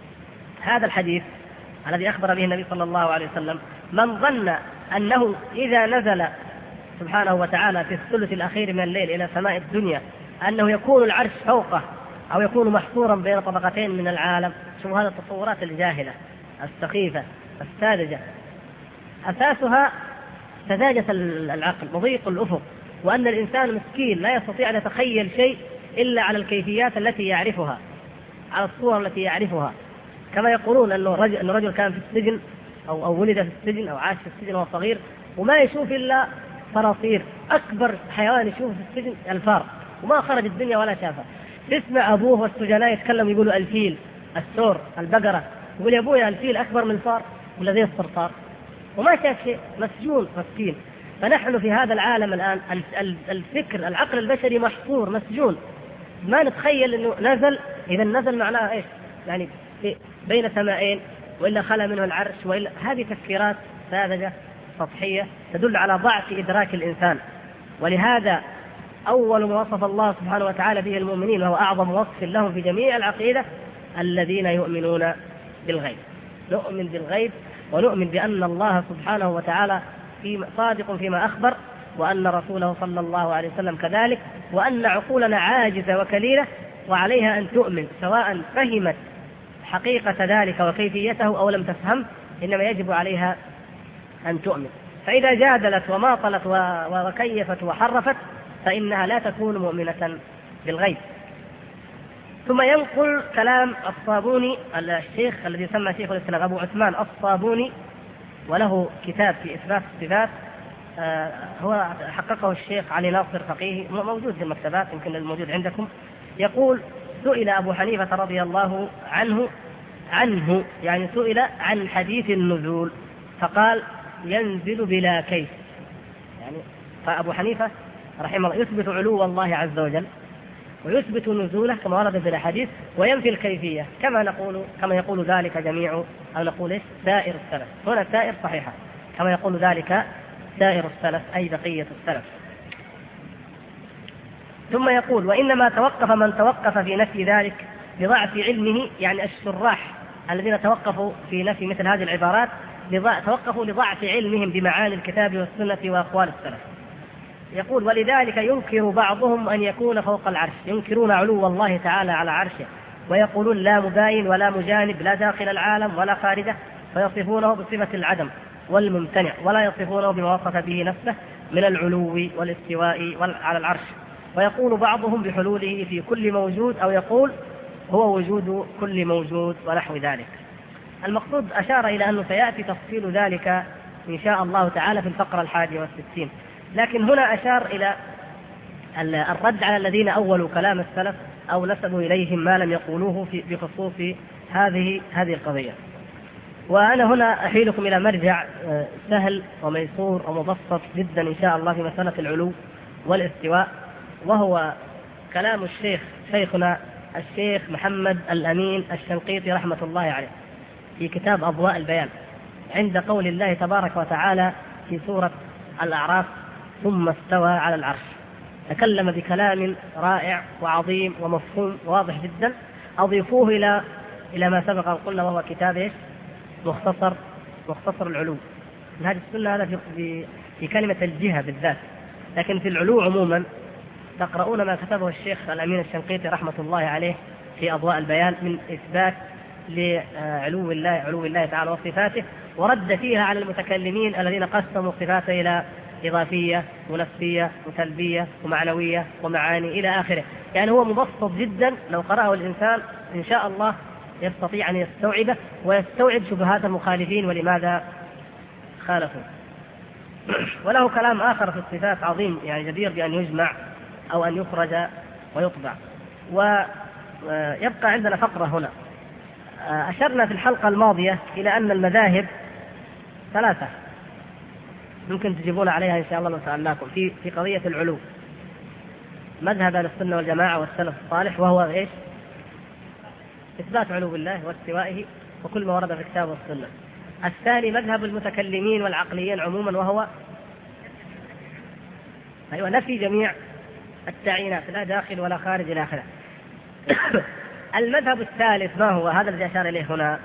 هذا الحديث الذي أخبر به النبي صلى الله عليه وسلم: من ظن أنه إذا نزل سبحانه وتعالى في الثلث الأخير من الليل إلى سماء الدنيا أنه يكون العرش فوقه أو يكون محصورا بين طبقتين من العالم. شو هذا التصورات الجاهلة السخيفة الساذجة، أساسها سذاجة العقل وضيق الأفق، وأن الإنسان مسكين لا يستطيع أن يتخيل شيء إلا على الكيفيات التي يعرفها، على الصور التي يعرفها. كما يقولون أن رجل كان في السجن أو ولد في السجن أو عاش في السجن وهو صغير وما يشوف إلا صراصير، أكبر حيوان يشوفه في السجن الفار، وما خرج الدنيا ولا شافه. تسمع أبوه والسجناء يتكلم يقولوا الفيل، الثور، البقرة، يقول يا أبويا الفيل أكبر من الفار ولا زي الصرصار، وما شاف شيء، مسجون مسكين. فنحن في هذا العالم الآن الفكر العقل البشري محصور مسجون، ما نتخيل أنه نزل. إذا نزل معناه إيش؟ يعني بين سماءين، وإلا خلى منه العرش، وإلا. هذه تفكيرات ساذجة سطحية تدل على ضعف إدراك الإنسان. ولهذا أول ما وصف الله سبحانه وتعالى به المؤمنين، وهو أعظم وصف لهم في جميع العقيدة: الذين يؤمنون بالغيب. نؤمن بالغيب ونؤمن بأن الله سبحانه وتعالى صادق فيما أخبر، وأن رسوله صلى الله عليه وسلم كذلك، وأن عقولنا عاجزة وكليلة، وعليها أن تؤمن سواء فهمت حقيقة ذلك وكيفيته أو لم تفهم، إنما يجب عليها أن تؤمن. فإذا جادلت وماطلت وكيفت وحرفت فإنها لا تكون مؤمنة بالغيب. ثم ينقل كلام الصابوني، الشيخ الذي يسمى شيخ الإسلام أبو عثمان الصابوني، وله كتاب في إثبات الصفات، هو حققه الشيخ علي ناصر فقيه، موجود في المكتبات يمكن الموجود عندكم. يقول: سئل أبو حنيفة رضي الله عنه يعني سئل عن حديث النزول فقال: ينزل بلا كيف. يعني فأبو حنيفة رحمه الله يثبت علو الله عز وجل، ويثبت نزوله كما ورد في الحديث، وينفي الكيفية كما يقول ذلك جميع، أو نقول إيش، سائر السلف. هنا سائر صحيحة كما يقول ذلك سائر السلف أي بقية السلف. ثم يقول: وإنما توقف من توقف في نفي ذلك لضعف علمه، يعني الشراح الذين توقفوا في نفي مثل هذه العبارات توقفوا لضعف علمهم بمعاني الكتاب والسنة وأقوال السلف. يقول: ولذلك ينكر بعضهم أن يكون فوق العرش، ينكرون علو الله تعالى على عرشه، ويقولون لا مباين ولا مجانب، لا داخل العالم ولا خارجه، فيصفونه بصفة العدم والممتنع، ولا يصفونه بما وصف به نفسه من العلو والاستواء على العرش. ويقول بعضهم بحلوله في كل موجود، أو يقول هو وجود كل موجود ونحو ذلك. المقصود أشار إلى أنه سيأتي تفصيل ذلك إن شاء الله تعالى في الفقرة 61. لكن هنا أشار إلى الرد على الذين أولوا كلام السلف أو نسبوا إليهم ما لم يقولوه بخصوص هذه القضية. وأنا هنا أحيلكم إلى مرجع سهل وميسور ومبسط جدا إن شاء الله في مسألة العلو والاستواء، وهو كلام شيخنا الشيخ محمد الأمين الشنقيطي رحمة الله عليه في كتاب أضواء البيان، عند قول الله تبارك وتعالى في سورة الأعراف: ثم استوى على العرش. تكلم بكلام رائع وعظيم ومفهوم واضح جدا، أضيفوه إلى ما سبق أن قلنا، وهو كتاب مختصر العلو. من هذه السنة هذا في كلمة الجهة بالذات، لكن في العلو عموما تقرؤون ما كتبه الشيخ الأمين الشنقيطي رحمة الله عليه في أضواء البيان من إثبات لعلو الله تعالى وصفاته، ورد فيها على المتكلمين الذين قسموا صفاته إلى إضافية ونفسية وسلبية ومعنوية ومعاني إلى آخره. يعني هو مبسط جدا، لو قرأه الإنسان إن شاء الله يستطيع أن يستوعبه ويستوعب شبهات المخالفين ولماذا خالفوا. وله كلام آخر في الصفات عظيم، يعني جدير بأن يجمع أو أن يخرج ويطبع. ويبقى عندنا فقرة هنا. أشرنا في الحلقة الماضية إلى أن المذاهب 3 ممكن تجيبون عليها إن شاء الله لو سألناكم في قضية العلو. مذهب أهل السنة والجماعة والسلف الصالح، وهو إيش؟ إثبات علو الله واستوائه وكل ما ورد في الكتاب والسنة. الثاني مذهب المتكلمين والعقليين عموما، وهو نفي جميع التعيينات، لا داخل ولا خارج إلى آخره. المذهب الثالث ما هو؟ هذا الذي أشار إليه هنا: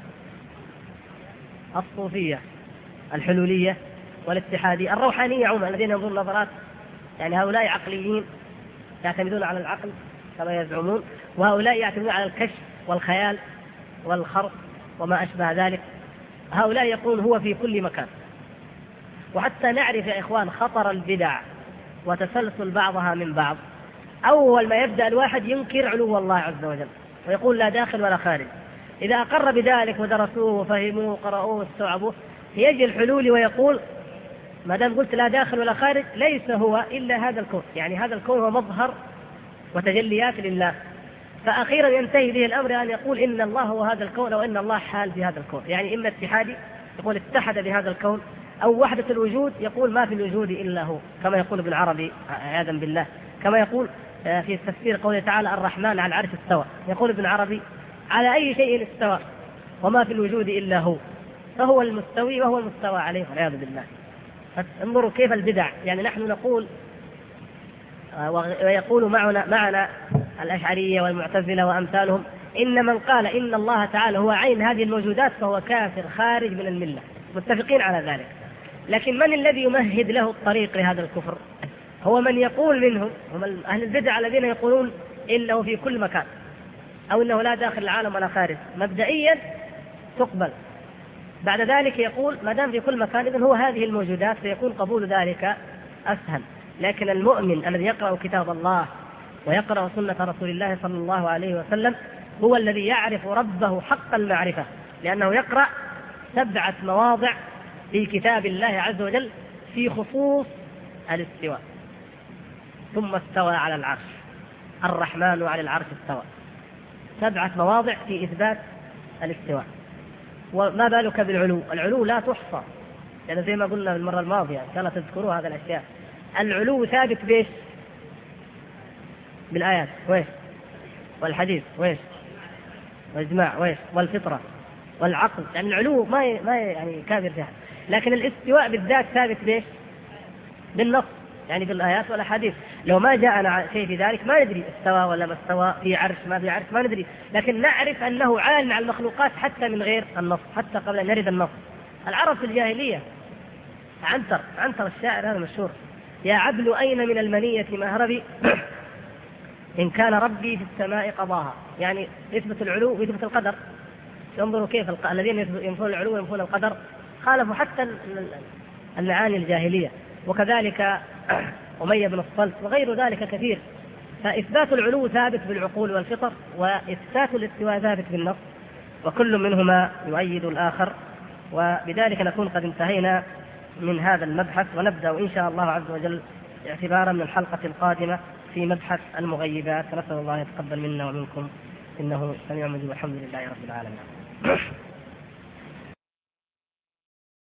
الصوفية الحلولية والاتحادية الروحانية عموما، الذين ينظرون نظرات، يعني هؤلاء عقليين يعتمدون على العقل كما يزعمون، وهؤلاء يعتمدون على الكشف والخيال والخرق وما أشبه ذلك. هؤلاء يقول هو في كل مكان. وحتى نعرف يا إخوان خطر البدع وتسلسل بعضها من بعض، أول ما يبدأ الواحد ينكر علو الله عز وجل ويقول لا داخل ولا خارج. إذا أقر بذلك ودرسوه وفهموه وقرأوه واستوعبوه، يجي الحلول ويقول ما دام قلت لا داخل ولا خارج ليس هو إلا هذا الكون، يعني هذا الكون هو مظهر وتجليات لله. فأخيرا ينتهي به الأمر أن يقول إن الله هو هذا الكون، أو إن الله حال بهذا الكون. يعني إما اتحادي يقول اتحد بهذا الكون، أو وحدة الوجود يقول ما في الوجود إلا هو، كما يقول ابن عربي عياذا بالله، كما يقول في تفسير قوله تعالى الرحمن على العرش استوى، يقول ابن عربي على أي شيء استوى وما في الوجود إلا هو، فهو المستوي وهو المستوى عليه والعياذ بالله. انظروا كيف البدع. يعني نحن نقول ويقول معنا الأشعرية والمعتزلة وأمثالهم إن من قال إن الله تعالى هو عين هذه الموجودات فهو كافر خارج من الملة، متفقين على ذلك. لكن من الذي يمهد له الطريق لهذا الكفر؟ هو من يقول منهم، هم أهل البدع الذين يقولون إنه في كل مكان، أو إنه لا داخل العالم ولا خارج. مبدئيا تقبل، بعد ذلك يقول ما دام في كل مكان إذن هو هذه الموجودات، فيكون قبول ذلك أسهل. لكن المؤمن الذي يقرأ كتاب الله ويقرأ سنة رسول الله صلى الله عليه وسلم هو الذي يعرف ربه حق المعرفة، لأنه يقرأ 7 مواضع في كتاب الله عز وجل في خصوص الاستواء. ثم استوى على العرش، الرحمن على العرش استوى، 7 مواضع في إثبات الاستواء. وما بالك بالعلو؟ العلو لا تحصى، يعني زي ما قلنا المرة الماضية إن شاء الله تذكروا هذه الأشياء. العلو ثابت بيش بالآيات وإيش والحديث وإيش والإجماع وإيش والفطرة والعقل، يعني العلو ما يعني كافر فيها. لكن الاستواء بالذات ثابت ليش؟ بالنص، يعني بالآيات والأحاديث. لو ما جاءنا شيء في ذلك ما ندري استوى ولا ما استوى، في عرش ما في عرش ما ندري، لكن نعرف أنه عال على المخلوقات حتى من غير النص، حتى قبل أن يرد النص. العرب في الجاهلية عنتر الشاعر هذا مشهور: يا عبل أين من المنية مهربي إن كان ربي في السماء قضاها. يعني يثبت العلو ويثبت القدر. انظروا كيف الذين ينفون العلو وينفون القدر خالفوا حتى المعاني الجاهلية. وكذلك أمية بن الصلت وغير ذلك كثير. فإثبات العلو ثابت بالعقول والفطر، وإثبات الاستواء ثابت بالنص، وكل منهما يؤيد الآخر. وبذلك نكون قد انتهينا من هذا المبحث، ونبدأ إن شاء الله عز وجل اعتبارا من الحلقة القادمة في مبحث المغيبات. نسأل الله يتقبل منا ومنكم إنه سميع مجيب، والحمد لله رب العالمين.